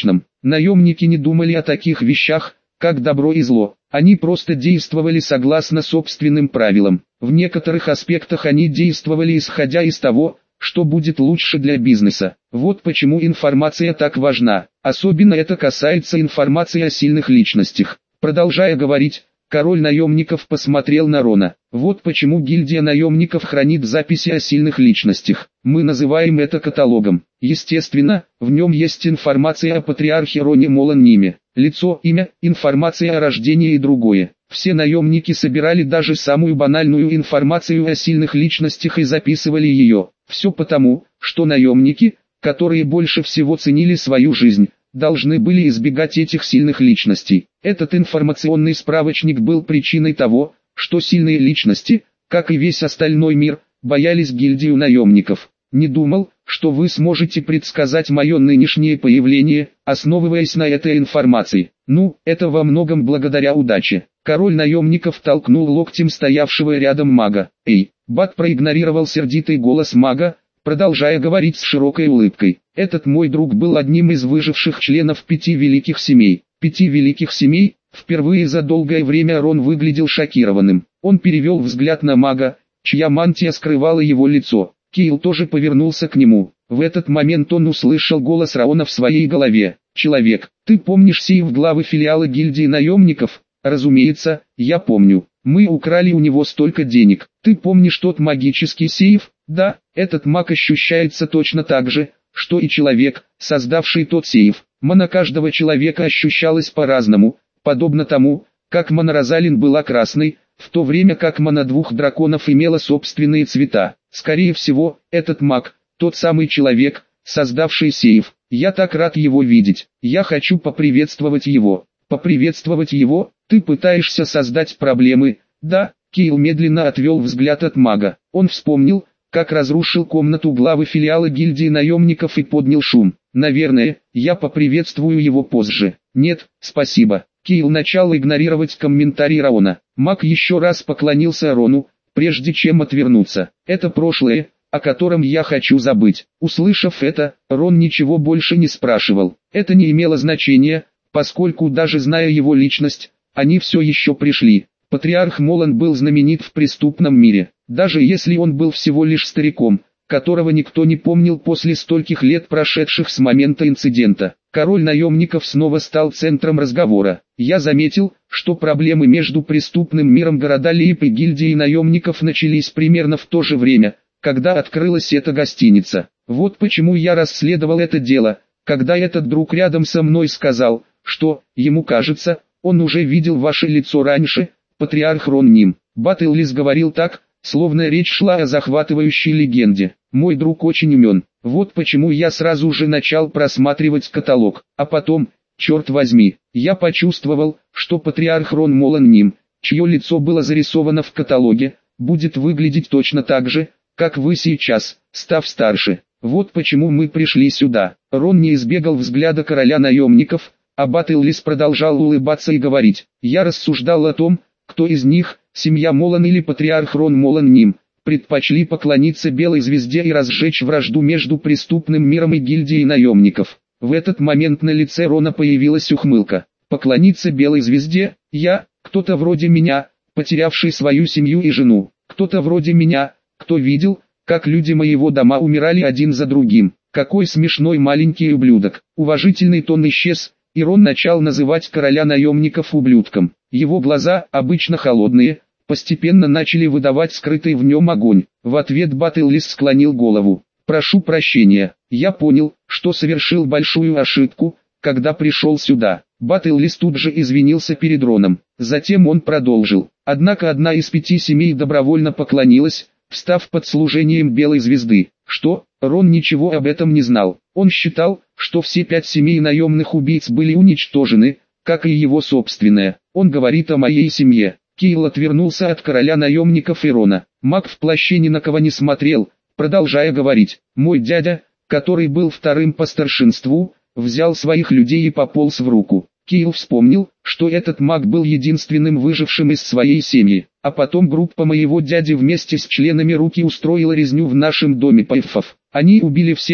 Наемники не думали о таких вещах, как добро и зло. Они просто действовали согласно собственным правилам. В некоторых аспектах они действовали исходя из того, что будет лучше для бизнеса. Вот почему информация так важна. Особенно это касается информации о сильных личностях. Продолжая говорить, король наемников посмотрел на Рона. Вот почему гильдия наемников хранит записи о сильных личностях. Мы называем это каталогом. Естественно, в нем есть информация о патриархе Роне Моланниме. Лицо, имя, информация о рождении и другое. Все наемники собирали даже самую банальную информацию о сильных личностях и записывали ее. Все потому, что наемники, которые больше всего ценили свою жизнь, должны были избегать этих сильных личностей. Этот информационный справочник был причиной того, что сильные личности, как и весь остальной мир, боялись гильдию наемников. Не думал, что вы сможете предсказать мое нынешнее появление, основываясь на этой информации. Ну, это во многом благодаря удаче. Король наемников толкнул локтем стоявшего рядом мага. Эй, Бат проигнорировал сердитый голос мага, продолжая говорить с широкой улыбкой. Этот мой друг был одним из выживших членов пяти великих семей. Пяти великих семей? Впервые за долгое время Рон выглядел шокированным. Он перевел взгляд на мага, чья мантия скрывала его лицо. Кейл тоже повернулся к нему. В этот момент он услышал голос Раона в своей голове. «Человек, ты помнишь сейф главы филиала гильдии наемников?» «Разумеется, я помню. Мы украли у него столько денег. Ты помнишь тот магический сейф?» «Да, этот маг ощущается точно так же, что и человек, создавший тот сейф. Мана каждого человека ощущалась по-разному, подобно тому, как мана Розалин была красной, в то время как мана двух драконов имела собственные цвета. Скорее всего, этот маг, тот самый человек, создавший сейф. Я так рад его видеть. Я хочу поприветствовать его». «Поприветствовать его? Ты пытаешься создать проблемы?» «Да». Кейл медленно отвел взгляд от мага. Он вспомнил, как разрушил комнату главы филиала гильдии наемников и поднял шум. «Наверное, я поприветствую его позже». «Нет, спасибо». Кейл начал игнорировать комментарий Раона. Маг еще раз поклонился Рону, прежде чем отвернуться. «Это прошлое, о котором я хочу забыть». Услышав это, Рон ничего больше не спрашивал. Это не имело значения, поскольку даже зная его личность, они все еще пришли. Патриарх Молан был знаменит в преступном мире, даже если он был всего лишь стариком, которого никто не помнил после стольких лет, прошедших с момента инцидента. Король наемников снова стал центром разговора. Я заметил, что проблемы между преступным миром города Лейп и гильдией наемников начались примерно в то же время, когда открылась эта гостиница. Вот почему я расследовал это дело, когда этот друг рядом со мной сказал, что, ему кажется, он уже видел ваше лицо раньше, патриарх Рон Ним. Баттллис говорил так, словно речь шла о захватывающей легенде. Мой друг очень умен. Вот почему я сразу же начал просматривать каталог. А потом, черт возьми, я почувствовал, что патриарх Рон Молан Ним, чье лицо было зарисовано в каталоге, будет выглядеть точно так же, как вы сейчас, став старше. Вот почему мы пришли сюда. Рон не избегал взгляда короля наемников, а Баттллис продолжал улыбаться и говорить. Я рассуждал о том, кто из них, семья Молан или патриарх Рон Молан Ним, предпочли поклониться Белой Звезде и разжечь вражду между преступным миром и гильдией наемников. В этот момент на лице Рона появилась ухмылка. Поклониться Белой Звезде? Я, кто-то вроде меня, потерявший свою семью и жену. Кто-то вроде меня, кто видел, как люди моего дома умирали один за другим. Какой смешной маленький ублюдок. Уважительный тон исчез, и Рон начал называть короля наемников ублюдком. Его глаза, обычно холодные, постепенно начали выдавать скрытый в нем огонь. В ответ Баттллис склонил голову. «Прошу прощения, я понял, что совершил большую ошибку, когда пришел сюда». Баттллис тут же извинился перед Роном. Затем он продолжил. Однако одна из пяти семей добровольно поклонилась, встав под служением Белой Звезды. Что? Рон ничего об этом не знал. Он считал, что все пять семей наемных убийц были уничтожены, как и его собственная. Он говорит о моей семье. Кейл отвернулся от короля наемников и Рона. Маг в плаще ни на кого не смотрел, продолжая говорить. Мой дядя, который был вторым по старшинству, взял своих людей и пополз в руку. Кейл вспомнил, что этот маг был единственным выжившим из своей семьи. А потом группа моего дяди вместе с членами руки устроила резню в нашем доме пайфов. Они убили всех,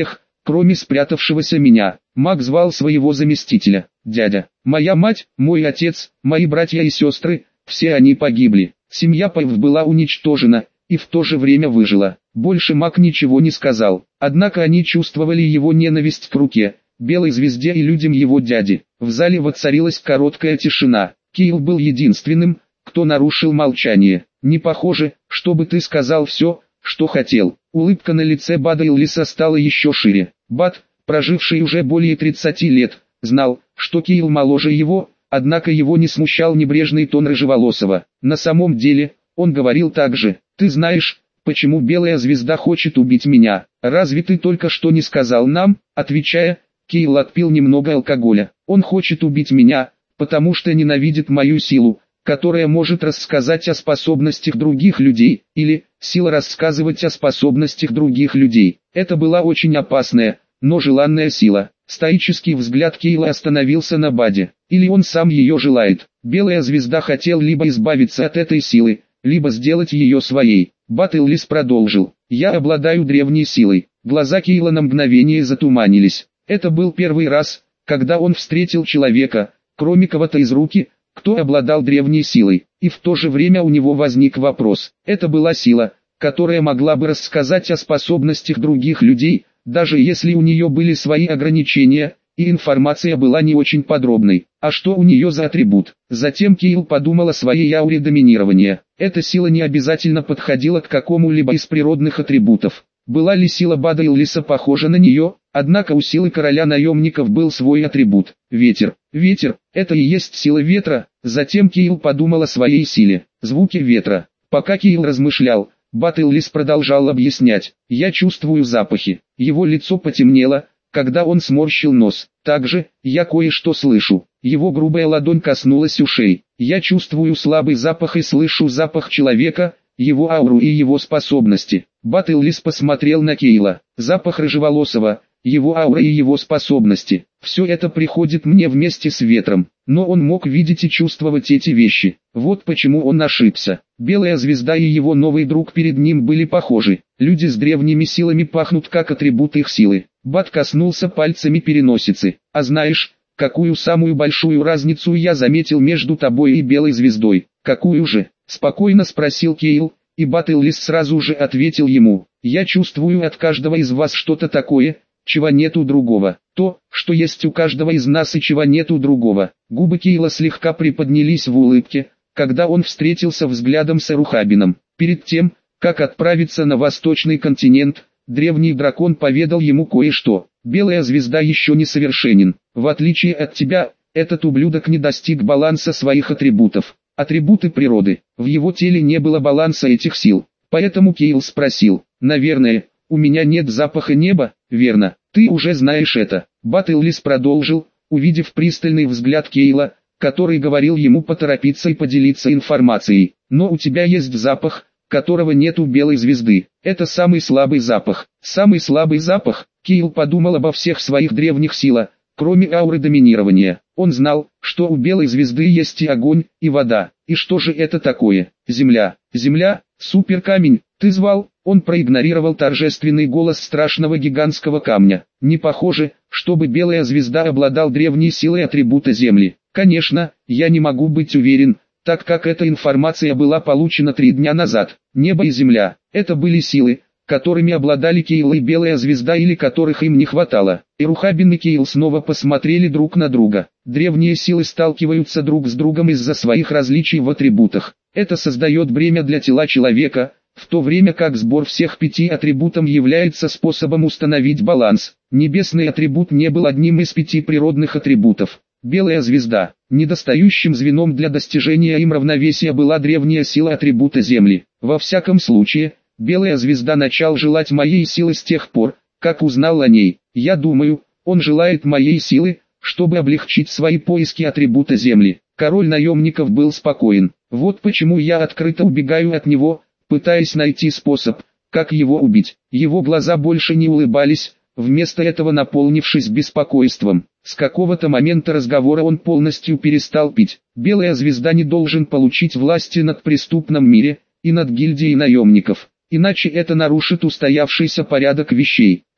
кроме спрятавшегося меня. Маг звал своего заместителя. Дядя, моя мать, мой отец, мои братья и сестры, все они погибли. Семья Паев была уничтожена, и в то же время выжила. Больше маг ничего не сказал. Однако они чувствовали его ненависть к руке, белой звезде и людям его дяди. В зале воцарилась короткая тишина. Киил был единственным, кто нарушил молчание. «Не похоже, чтобы ты сказал все, что хотел». Улыбка на лице Бада Иллиса стала еще шире. Бад, проживший уже более тридцати лет, знал, что Киил моложе его, однако его не смущал небрежный тон рыжеволосого. На самом деле, он говорил так же: «Ты знаешь, почему Белая Звезда хочет убить меня? Разве ты только что не сказал нам?» Отвечая, Киил отпил немного алкоголя. «Он хочет убить меня, потому что ненавидит мою силу, которая может рассказать о способностях других людей, или сила рассказывать о способностях других людей. Это была очень опасная, но желанная сила». Стоический взгляд Киила остановился на Баде. Или он сам ее желает. Белая Звезда хотел либо избавиться от этой силы, либо сделать ее своей. Бад Иллис продолжил: «Я обладаю древней силой». Глаза Киила на мгновение затуманились. Это был первый раз, когда он встретил человека, кроме кого-то из руки, кто обладал древней силой. И в то же время у него возник вопрос. Это была сила, которая могла бы рассказать о способностях других людей, даже если у нее были свои ограничения, и информация была не очень подробной. А что у нее за атрибут? Затем Киил подумал о своей ауре доминирования. Эта сила не обязательно подходила к какому-либо из природных атрибутов. Была ли сила Бада Иллиса похожа на нее? Однако у силы короля наемников был свой атрибут – ветер. Ветер – это и есть сила ветра. Затем Киил подумал о своей силе – звуки ветра. Пока Киил размышлял, Бад Иллис продолжал объяснять: «Я чувствую запахи». Его лицо потемнело, когда он сморщил нос. Также, я кое-что слышу. Его грубая ладонь коснулась ушей. «Я чувствую слабый запах и слышу запах человека, его ауру и его способности». Бад Иллис посмотрел на Киила. Запах рыжеволосого, его аура и его способности. Все это приходит мне вместе с ветром. Но он мог видеть и чувствовать эти вещи. Вот почему он ошибся. Белая Звезда и его новый друг перед ним были похожи. Люди с древними силами пахнут как атрибут их силы. Бад коснулся пальцами переносицы. «А знаешь, какую самую большую разницу я заметил между тобой и Белой Звездой?» «Какую же?» – спокойно спросил Киил, и Бад Иллис сразу же ответил ему: «Я чувствую от каждого из вас что-то такое, чего нет у другого. То, что есть у каждого из нас и чего нет у другого». Губы Киила слегка приподнялись в улыбке, когда он встретился взглядом с Эрухабином. Перед тем, как отправиться на восточный континент, древний дракон поведал ему кое-что. «Белая Звезда еще не совершенен. В отличие от тебя, этот ублюдок не достиг баланса своих атрибутов. Атрибуты природы. В его теле не было баланса этих сил. Поэтому Киил спросил: «Наверное, у меня нет запаха неба, верно? Ты уже знаешь это». Бад Иллис продолжил, увидев пристальный взгляд Киила, который говорил ему поторопиться и поделиться информацией. «Но у тебя есть запах, которого нет у Белой Звезды. Это самый слабый запах». Самый слабый запах? Киил подумал обо всех своих древних силах, кроме ауры доминирования. Он знал, что у Белой Звезды есть и огонь, и вода. И что же это такое? Земля. Земля, суперкамень, ты звал? Он проигнорировал торжественный голос страшного гигантского камня. Не похоже, чтобы Белая Звезда обладал древней силой атрибута Земли. Конечно, я не могу быть уверен, так как эта информация была получена три дня назад. Небо и Земля – это были силы, которыми обладали Киил и Белая Звезда или которых им не хватало. Эрухабин и Киил снова посмотрели друг на друга. Древние силы сталкиваются друг с другом из-за своих различий в атрибутах. Это создает бремя для тела человека, в то время как сбор всех пяти атрибутов является способом установить баланс. Небесный атрибут не был одним из пяти природных атрибутов. Белая Звезда, недостающим звеном для достижения им равновесия, была древняя сила атрибута Земли. Во всяком случае, Белая Звезда начал желать моей силы с тех пор, как узнал о ней. Я думаю, он желает моей силы, чтобы облегчить свои поиски атрибута Земли. Король наемников был спокоен. Вот почему я открыто убегаю от него, пытаясь найти способ, как его убить. Его глаза больше не улыбались, вместо этого наполнившись беспокойством. С какого-то момента разговора он полностью перестал пить. Белая Звезда не должен получить власти над преступным мире и над гильдией наемников. Иначе это нарушит устоявшийся порядок вещей.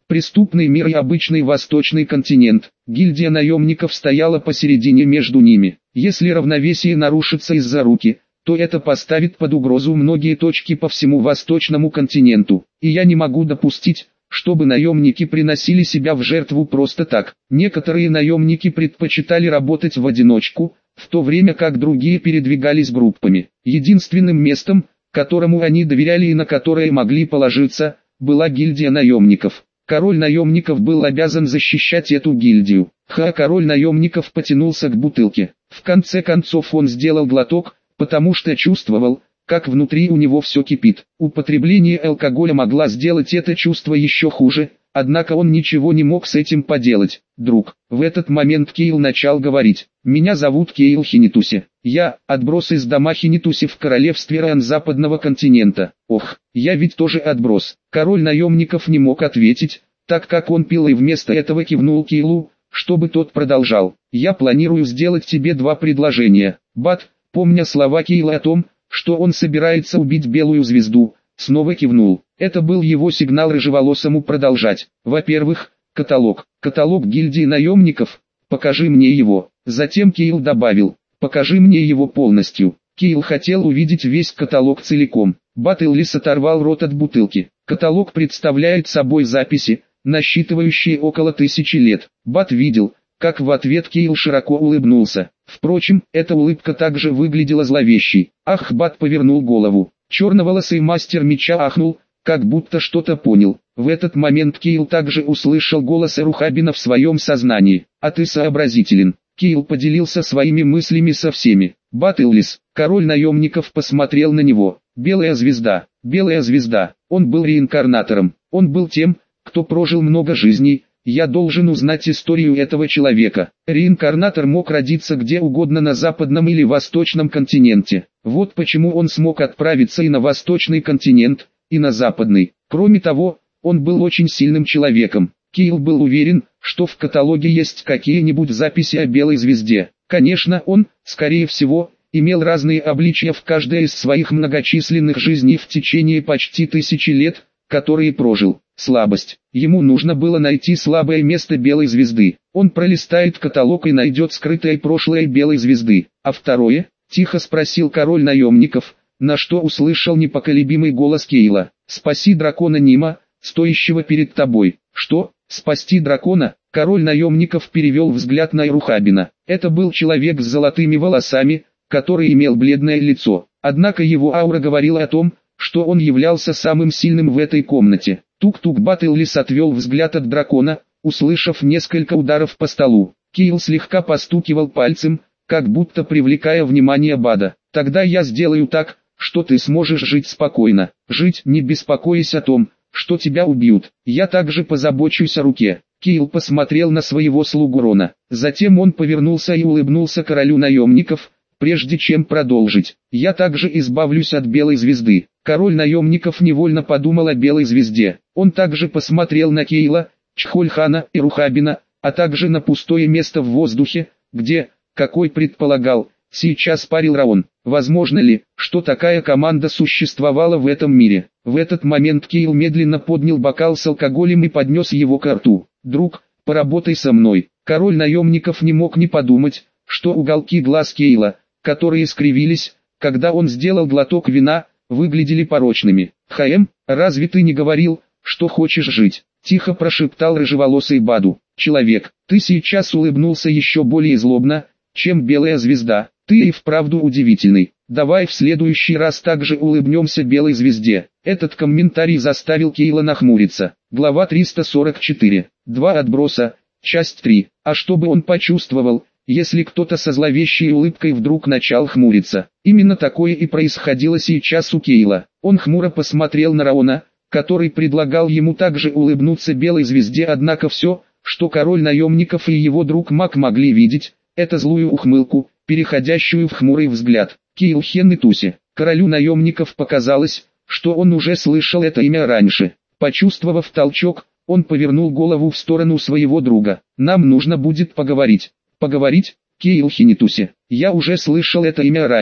Преступный мир и обычный восточный континент. Гильдия наемников стояла посередине между ними. Если равновесие нарушится из-за руки, то это поставит под угрозу многие точки по всему восточному континенту. И я не могу допустить, чтобы наемники приносили себя в жертву просто так. Некоторые наемники предпочитали работать в одиночку, в то время как другие передвигались группами. Единственным местом, которому они доверяли и на которое могли положиться, была гильдия наемников. Король наемников был обязан защищать эту гильдию. Ха, король наемников потянулся к бутылке. В конце концов он сделал глоток, потому что чувствовал, как внутри у него все кипит. Употребление алкоголя могло сделать это чувство еще хуже, однако он ничего не мог с этим поделать. «Друг», в этот момент Кейл начал говорить, «Меня зовут Кейл Хинитуси. Я – отброс из дома Хинитуси в королевстве Ран западного континента». «Ох, я ведь тоже отброс». Король наемников не мог ответить, так как он пил и вместо этого кивнул Кейлу, чтобы тот продолжал. «Я планирую сделать тебе два предложения». Бат, помня слова Кейла о том, что он собирается убить Белую Звезду, снова кивнул. Это был его сигнал рыжеволосому продолжать. Во-первых, каталог. Каталог гильдии наемников, покажи мне его. Затем Кейл добавил, покажи мне его полностью. Кейл хотел увидеть весь каталог целиком. Бат Эллис оторвал рот от бутылки. Каталог представляет собой записи, насчитывающие около тысячи лет. Бат видел, как в ответ Кейл широко улыбнулся. Впрочем, эта улыбка также выглядела зловещей. Ах, Бат повернул голову. Черноволосый мастер меча ахнул, как будто что-то понял. В этот момент Кейл также услышал голос Эрухабина в своем сознании. «А ты сообразителен». Кейл поделился своими мыслями со всеми. Бат Эллис, король наемников, посмотрел на него. Белая звезда, белая звезда. Он был реинкарнатором. Он был тем, кто прожил много жизней. Я должен узнать историю этого человека. Реинкарнатор мог родиться где угодно на западном или восточном континенте. Вот почему он смог отправиться и на восточный континент, и на западный. Кроме того, он был очень сильным человеком. Кейл был уверен, что в каталоге есть какие-нибудь записи о Белой Звезде. Конечно, он, скорее всего, имел разные обличия в каждой из своих многочисленных жизней в течение почти тысячи лет, которые прожил. Слабость. Ему нужно было найти слабое место Белой Звезды. Он пролистает каталог и найдет скрытое прошлое Белой Звезды. А второе? Тихо спросил король наемников, на что услышал непоколебимый голос Кейла. «Спаси дракона Нима, стоящего перед тобой». «Что? Спасти дракона?» Король наемников перевел взгляд на Эрухабина. Это был человек с золотыми волосами, который имел бледное лицо. Однако его аура говорила о том, что он являлся самым сильным в этой комнате. Тук-тук. Бат Эллис отвел взгляд от дракона, услышав несколько ударов по столу. Кейл слегка постукивал пальцем, как будто привлекая внимание Бада. «Тогда я сделаю так, что ты сможешь жить спокойно. Жить, не беспокоясь о том, что тебя убьют. Я также позабочусь о руке». Кейл посмотрел на своего слугу Рона. Затем он повернулся и улыбнулся королю наемников, прежде чем продолжить. «Я также избавлюсь от Белой Звезды». Король наемников невольно подумал о Белой Звезде. Он также посмотрел на Кейла, Чхольхана и Рухабина, а также на пустое место в воздухе, где, какой предполагал, сейчас парил Раон. Возможно ли, что такая команда существовала в этом мире? В этот момент Кейл медленно поднял бокал с алкоголем и поднес его к рту. «Друг, поработай со мной». Король наемников не мог не подумать, что уголки глаз Кейла, которые искривились, когда он сделал глоток вина, выглядели порочными. «Хаэм, разве ты не говорил, что хочешь жить?» — тихо прошептал рыжеволосый Баду. «Человек, ты сейчас улыбнулся еще более злобно, чем Белая Звезда. Ты и вправду удивительный. Давай в следующий раз также улыбнемся Белой Звезде». Этот комментарий заставил Кейла нахмуриться. Глава триста сорок четыре. Два отброса. Часть три. А что бы он почувствовал, если кто-то со зловещей улыбкой вдруг начал хмуриться? Именно такое и происходило сейчас у Кейла. Он хмуро посмотрел на Раона, который предлагал ему также улыбнуться Белой Звезде, однако все, что король наемников и его друг Мак могли видеть, это злую ухмылку, переходящую в хмурый взгляд. Кейл Хинитуси. Королю наемников показалось, что он уже слышал это имя раньше. Почувствовав толчок, он повернул голову в сторону своего друга. «Нам нужно будет поговорить». «Поговорить? Кейл Хинитуси. Я уже слышал это имя раньше».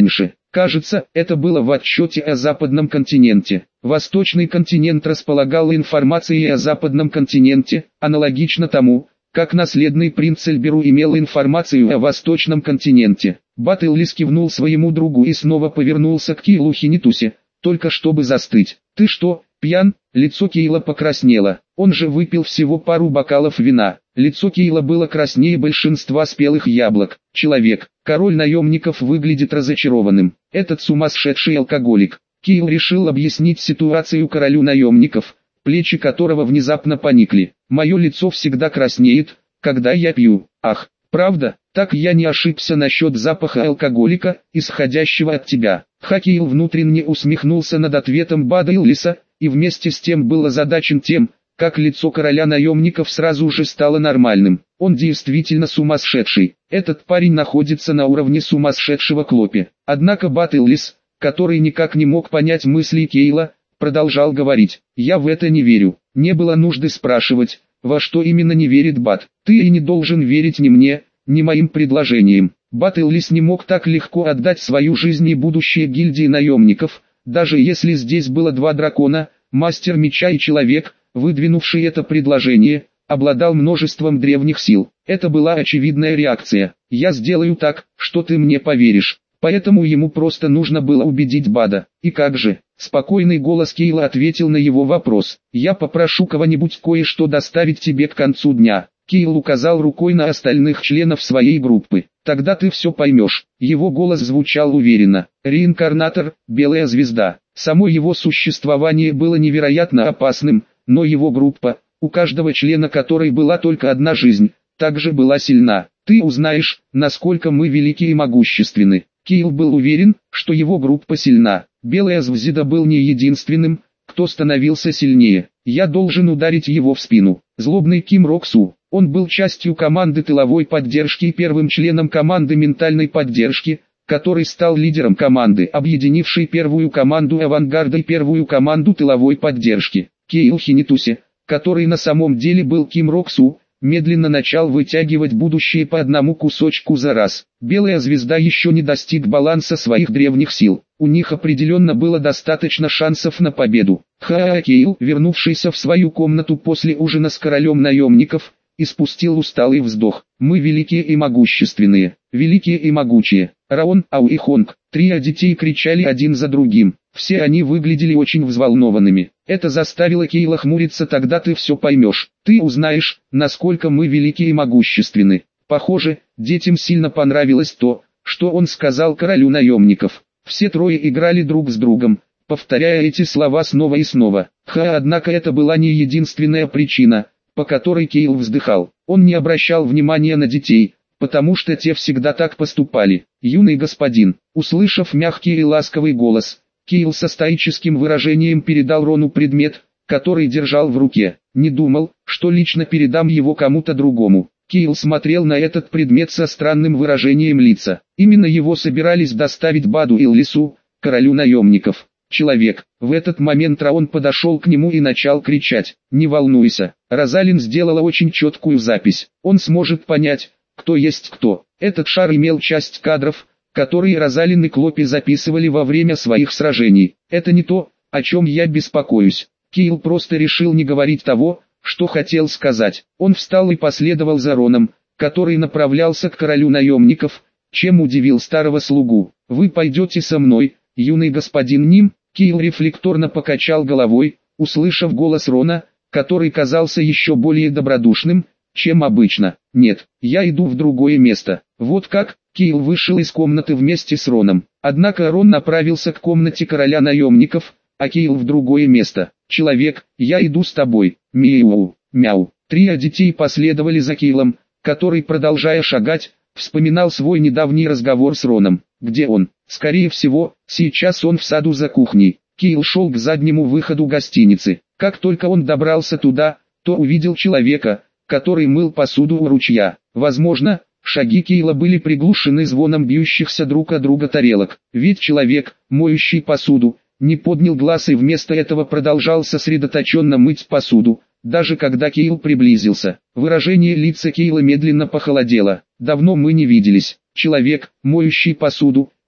Кажется, это было в отчете о западном континенте. Восточный континент располагал информацией о западном континенте, аналогично тому, как наследный принц Эльберу имел информацию о восточном континенте. Бат Эллис кивнул своему другу и снова повернулся к Кейлу Хинитусе, только чтобы застыть. «Ты что, пьян?» Лицо Кейла покраснело. Он же выпил всего пару бокалов вина. Лицо Кейла было краснее большинства спелых яблок. Человек, король наемников, выглядит разочарованным. Этот сумасшедший алкоголик. Кейл решил объяснить ситуацию королю наемников, плечи которого внезапно поникли. «Мое лицо всегда краснеет, когда я пью. Ах, правда? Так я не ошибся насчет запаха алкоголика, исходящего от тебя». Хакейл внутренне усмехнулся над ответом Бада Эллиса, и вместе с тем был озадачен тем, как лицо короля наемников сразу же стало нормальным. Он действительно сумасшедший. Этот парень находится на уровне сумасшедшего Клопи. Однако Бат Эллис, который никак не мог понять мысли Кейла, продолжал говорить: «Я в это не верю». Не было нужды спрашивать, во что именно не верит Бат. «Ты и не должен верить ни мне, ни моим предложениям». Бат Эллис не мог так легко отдать свою жизнь и будущее гильдии наемников, даже если здесь было два дракона, мастер меча и человек, выдвинувший это предложение, обладал множеством древних сил. Это была очевидная реакция. «Я сделаю так, что ты мне поверишь». Поэтому ему просто нужно было убедить Бада. «И как же?» Спокойный голос Кейла ответил на его вопрос. «Я попрошу кого-нибудь кое-что доставить тебе к концу дня». Кейл указал рукой на остальных членов своей группы. «Тогда ты все поймешь». Его голос звучал уверенно. Реинкарнатор, белая звезда. Само его существование было невероятно опасным, но его группа, у каждого члена которой была только одна жизнь, также была сильна. «Ты узнаешь, насколько мы велики и могущественны». Кейл был уверен, что его группа сильна. Белая звезда был не единственным, кто становился сильнее. «Я должен ударить его в спину». Злобный Ким Роксу. Он был частью команды тыловой поддержки и первым членом команды ментальной поддержки, который стал лидером команды, объединившей первую команду авангарда и первую команду тыловой поддержки. Кейл Хинитусе, который на самом деле был Ким Роксу, медленно начал вытягивать будущее по одному кусочку за раз. Белая звезда еще не достиг баланса своих древних сил. У них определенно было достаточно шансов на победу. Хаакейл, вернувшийся в свою комнату после ужина с королем наемников, испустил усталый вздох. «Мы великие и могущественные, великие и могучие». Раон, Ау и Хонг, три детей, кричали один за другим. Все они выглядели очень взволнованными. Это заставило Кейла хмуриться. «Тогда ты все поймешь. Ты узнаешь, насколько мы велики и могущественны». Похоже, детям сильно понравилось то, что он сказал королю наемников. Все трое играли друг с другом, повторяя эти слова снова и снова. Ха, однако это была не единственная причина, по которой Кейл вздыхал. Он не обращал внимания на детей, потому что те всегда так поступали. «Юный господин», услышав мягкий и ласковый голос, Кейл со стоическим выражением передал Рону предмет, который держал в руке. «Не думал, что лично передам его кому-то другому». Кейл смотрел на этот предмет со странным выражением лица. Именно его собирались доставить Баду Эллису, королю наемников. «Человек». В этот момент Раон подошел к нему и начал кричать: «Не волнуйся, Розалин сделала очень четкую запись. Он сможет понять, кто есть кто». Этот шар имел часть кадров, которые Розалин и Клопи записывали во время своих сражений. «Это не то, о чем я беспокоюсь». Кейл просто решил не говорить того, что хотел сказать. Он встал и последовал за Роном, который направлялся к королю наемников, чем удивил старого слугу. «Вы пойдете со мной, юный господин Ним?» Кейл рефлекторно покачал головой, услышав голос Рона, который казался еще более добродушным, чем обычно. «Нет, я иду в другое место». Вот как. Кейл вышел из комнаты вместе с Роном. Однако Рон направился к комнате короля наемников, а Кейл в другое место. «Человек, я иду с тобой». Мяу, мяу. Три детей последовали за Кейлом, который, продолжая шагать, вспоминал свой недавний разговор с Роном. Где он? Скорее всего, сейчас он в саду за кухней. Кейл шел к заднему выходу гостиницы. Как только он добрался туда, то увидел человека, который мыл посуду у ручья. Возможно, шаги Кейла были приглушены звоном бьющихся друг о друга тарелок. Ведь человек, моющий посуду, не поднял глаз и вместо этого продолжал сосредоточенно мыть посуду, даже когда Кейл приблизился. Выражение лица Кейла медленно похолодело. «Давно мы не виделись». Человек, моющий посуду,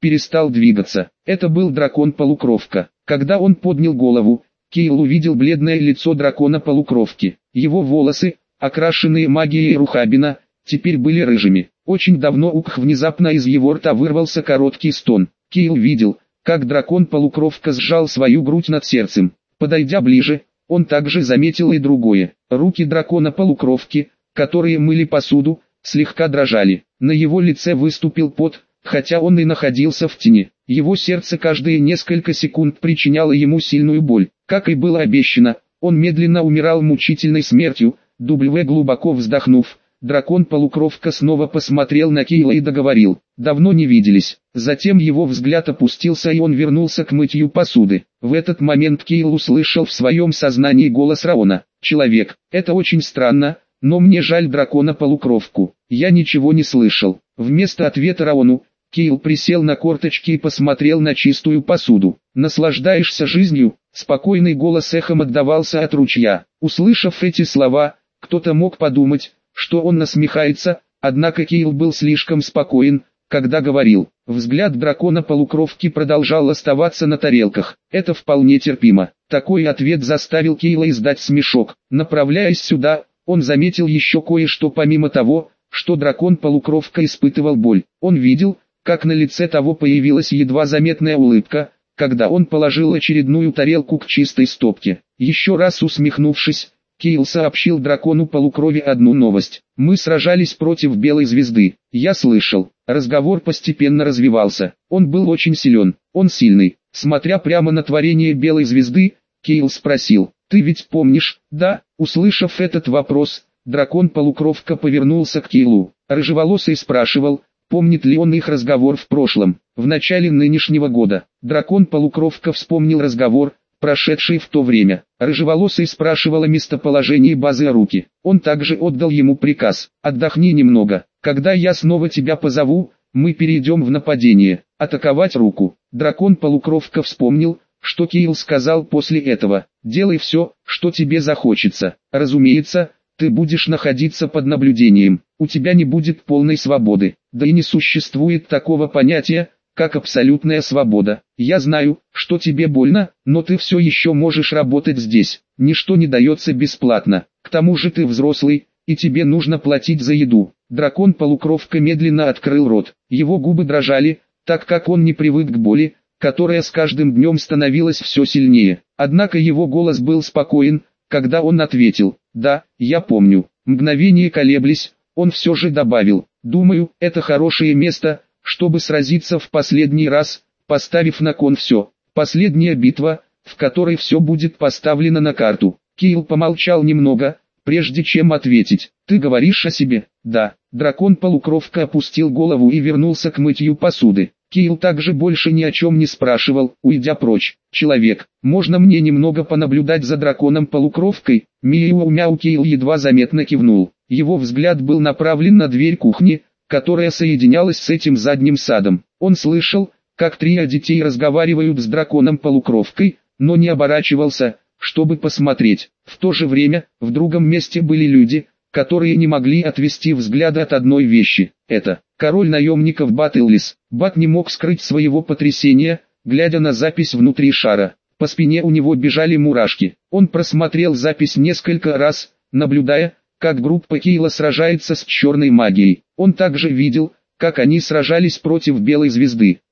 перестал двигаться. Это был дракон-полукровка. Когда он поднял голову, Кейл увидел бледное лицо дракона-полукровки. Его волосы, окрашенные магией Рухабина, теперь были рыжими. Очень давно ух, внезапно из его рта вырвался короткий стон. Кейл видел, как дракон-полукровка сжал свою грудь над сердцем. Подойдя ближе, он также заметил и другое. Руки дракона-полукровки, которые мыли посуду, слегка дрожали. На его лице выступил пот, хотя он и находился в тени. Его сердце каждые несколько секунд причиняло ему сильную боль. Как и было обещано, он медленно умирал мучительной смертью. W глубоко вздохнув, дракон-полукровка снова посмотрел на Кейла и договорил: «Давно не виделись». Затем его взгляд опустился и он вернулся к мытью посуды. В этот момент Кейл услышал в своем сознании голос Раона: «Человек, это очень странно, но мне жаль дракона-полукровку. Я ничего не слышал». Вместо ответа Раону, Кейл присел на корточки и посмотрел на чистую посуду. «Наслаждаешься жизнью?» Спокойный голос эхом отдавался от ручья. Услышав эти слова, кто-то мог подумать, что он насмехается, однако Кейл был слишком спокоен, когда говорил. Взгляд дракона-полукровки продолжал оставаться на тарелках. Это вполне терпимо. Такой ответ заставил Кейла издать смешок. Направляясь сюда, он заметил еще кое-что помимо того, что дракон-полукровка испытывал боль. Он видел, как на лице того появилась едва заметная улыбка, когда он положил очередную тарелку к чистой стопке. Еще раз усмехнувшись, Кейл сообщил дракону полукрови одну новость. «Мы сражались против Белой Звезды. Я слышал». Разговор постепенно развивался. Он был очень силен. Он сильный. Смотря прямо на творение Белой Звезды, Кейл спросил: «Ты ведь помнишь?» «Да». Услышав этот вопрос, дракон-полукровка повернулся к Кейлу. Рыжеволосый спрашивал, помнит ли он их разговор в прошлом, в начале нынешнего года. Дракон-полукровка вспомнил разговор, прошедший в то время. Рыжеволосый спрашивал о местоположении базы Аруки. Он также отдал ему приказ: «Отдохни немного. Когда я снова тебя позову, мы перейдем в нападение, атаковать Руку». Дракон-полукровка вспомнил, что Кейл сказал после этого: «Делай все, что тебе захочется. Разумеется, ты будешь находиться под наблюдением. У тебя не будет полной свободы. Да и не существует такого понятия, как абсолютная свобода. Я знаю, что тебе больно, но ты все еще можешь работать здесь. Ничто не дается бесплатно. К тому же ты взрослый, и тебе нужно платить за еду». Дракон-полукровка медленно открыл рот. Его губы дрожали, так как он не привык к боли, которая с каждым днем становилась все сильнее. Однако его голос был спокоен, когда он ответил: «Да, я помню». Мгновение колеблясь, он все же добавил: «Думаю, это хорошее место, чтобы сразиться в последний раз, поставив на кон все. Последняя битва, в которой все будет поставлено на карту». Кейл помолчал немного, прежде чем ответить: «Ты говоришь о себе?» «Да». Дракон-полукровка опустил голову и вернулся к мытью посуды. Кейл также больше ни о чем не спрашивал, уйдя прочь. «Человек, можно мне немного понаблюдать за драконом-полукровкой?» Мяу-мяу. Кейл едва заметно кивнул. Его взгляд был направлен на дверь кухни, которая соединялась с этим задним садом. Он слышал, как трио детей разговаривают с драконом-полукровкой, но не оборачивался, чтобы посмотреть. В то же время, в другом месте были люди, которые не могли отвести взгляда от одной вещи. Это король наемников Бат Иллис. Бат не мог скрыть своего потрясения, глядя на запись внутри шара. По спине у него бежали мурашки. Он просмотрел запись несколько раз, наблюдая, как группа Кейла сражается с черной магией. Он также видел, как они сражались против Белой Звезды.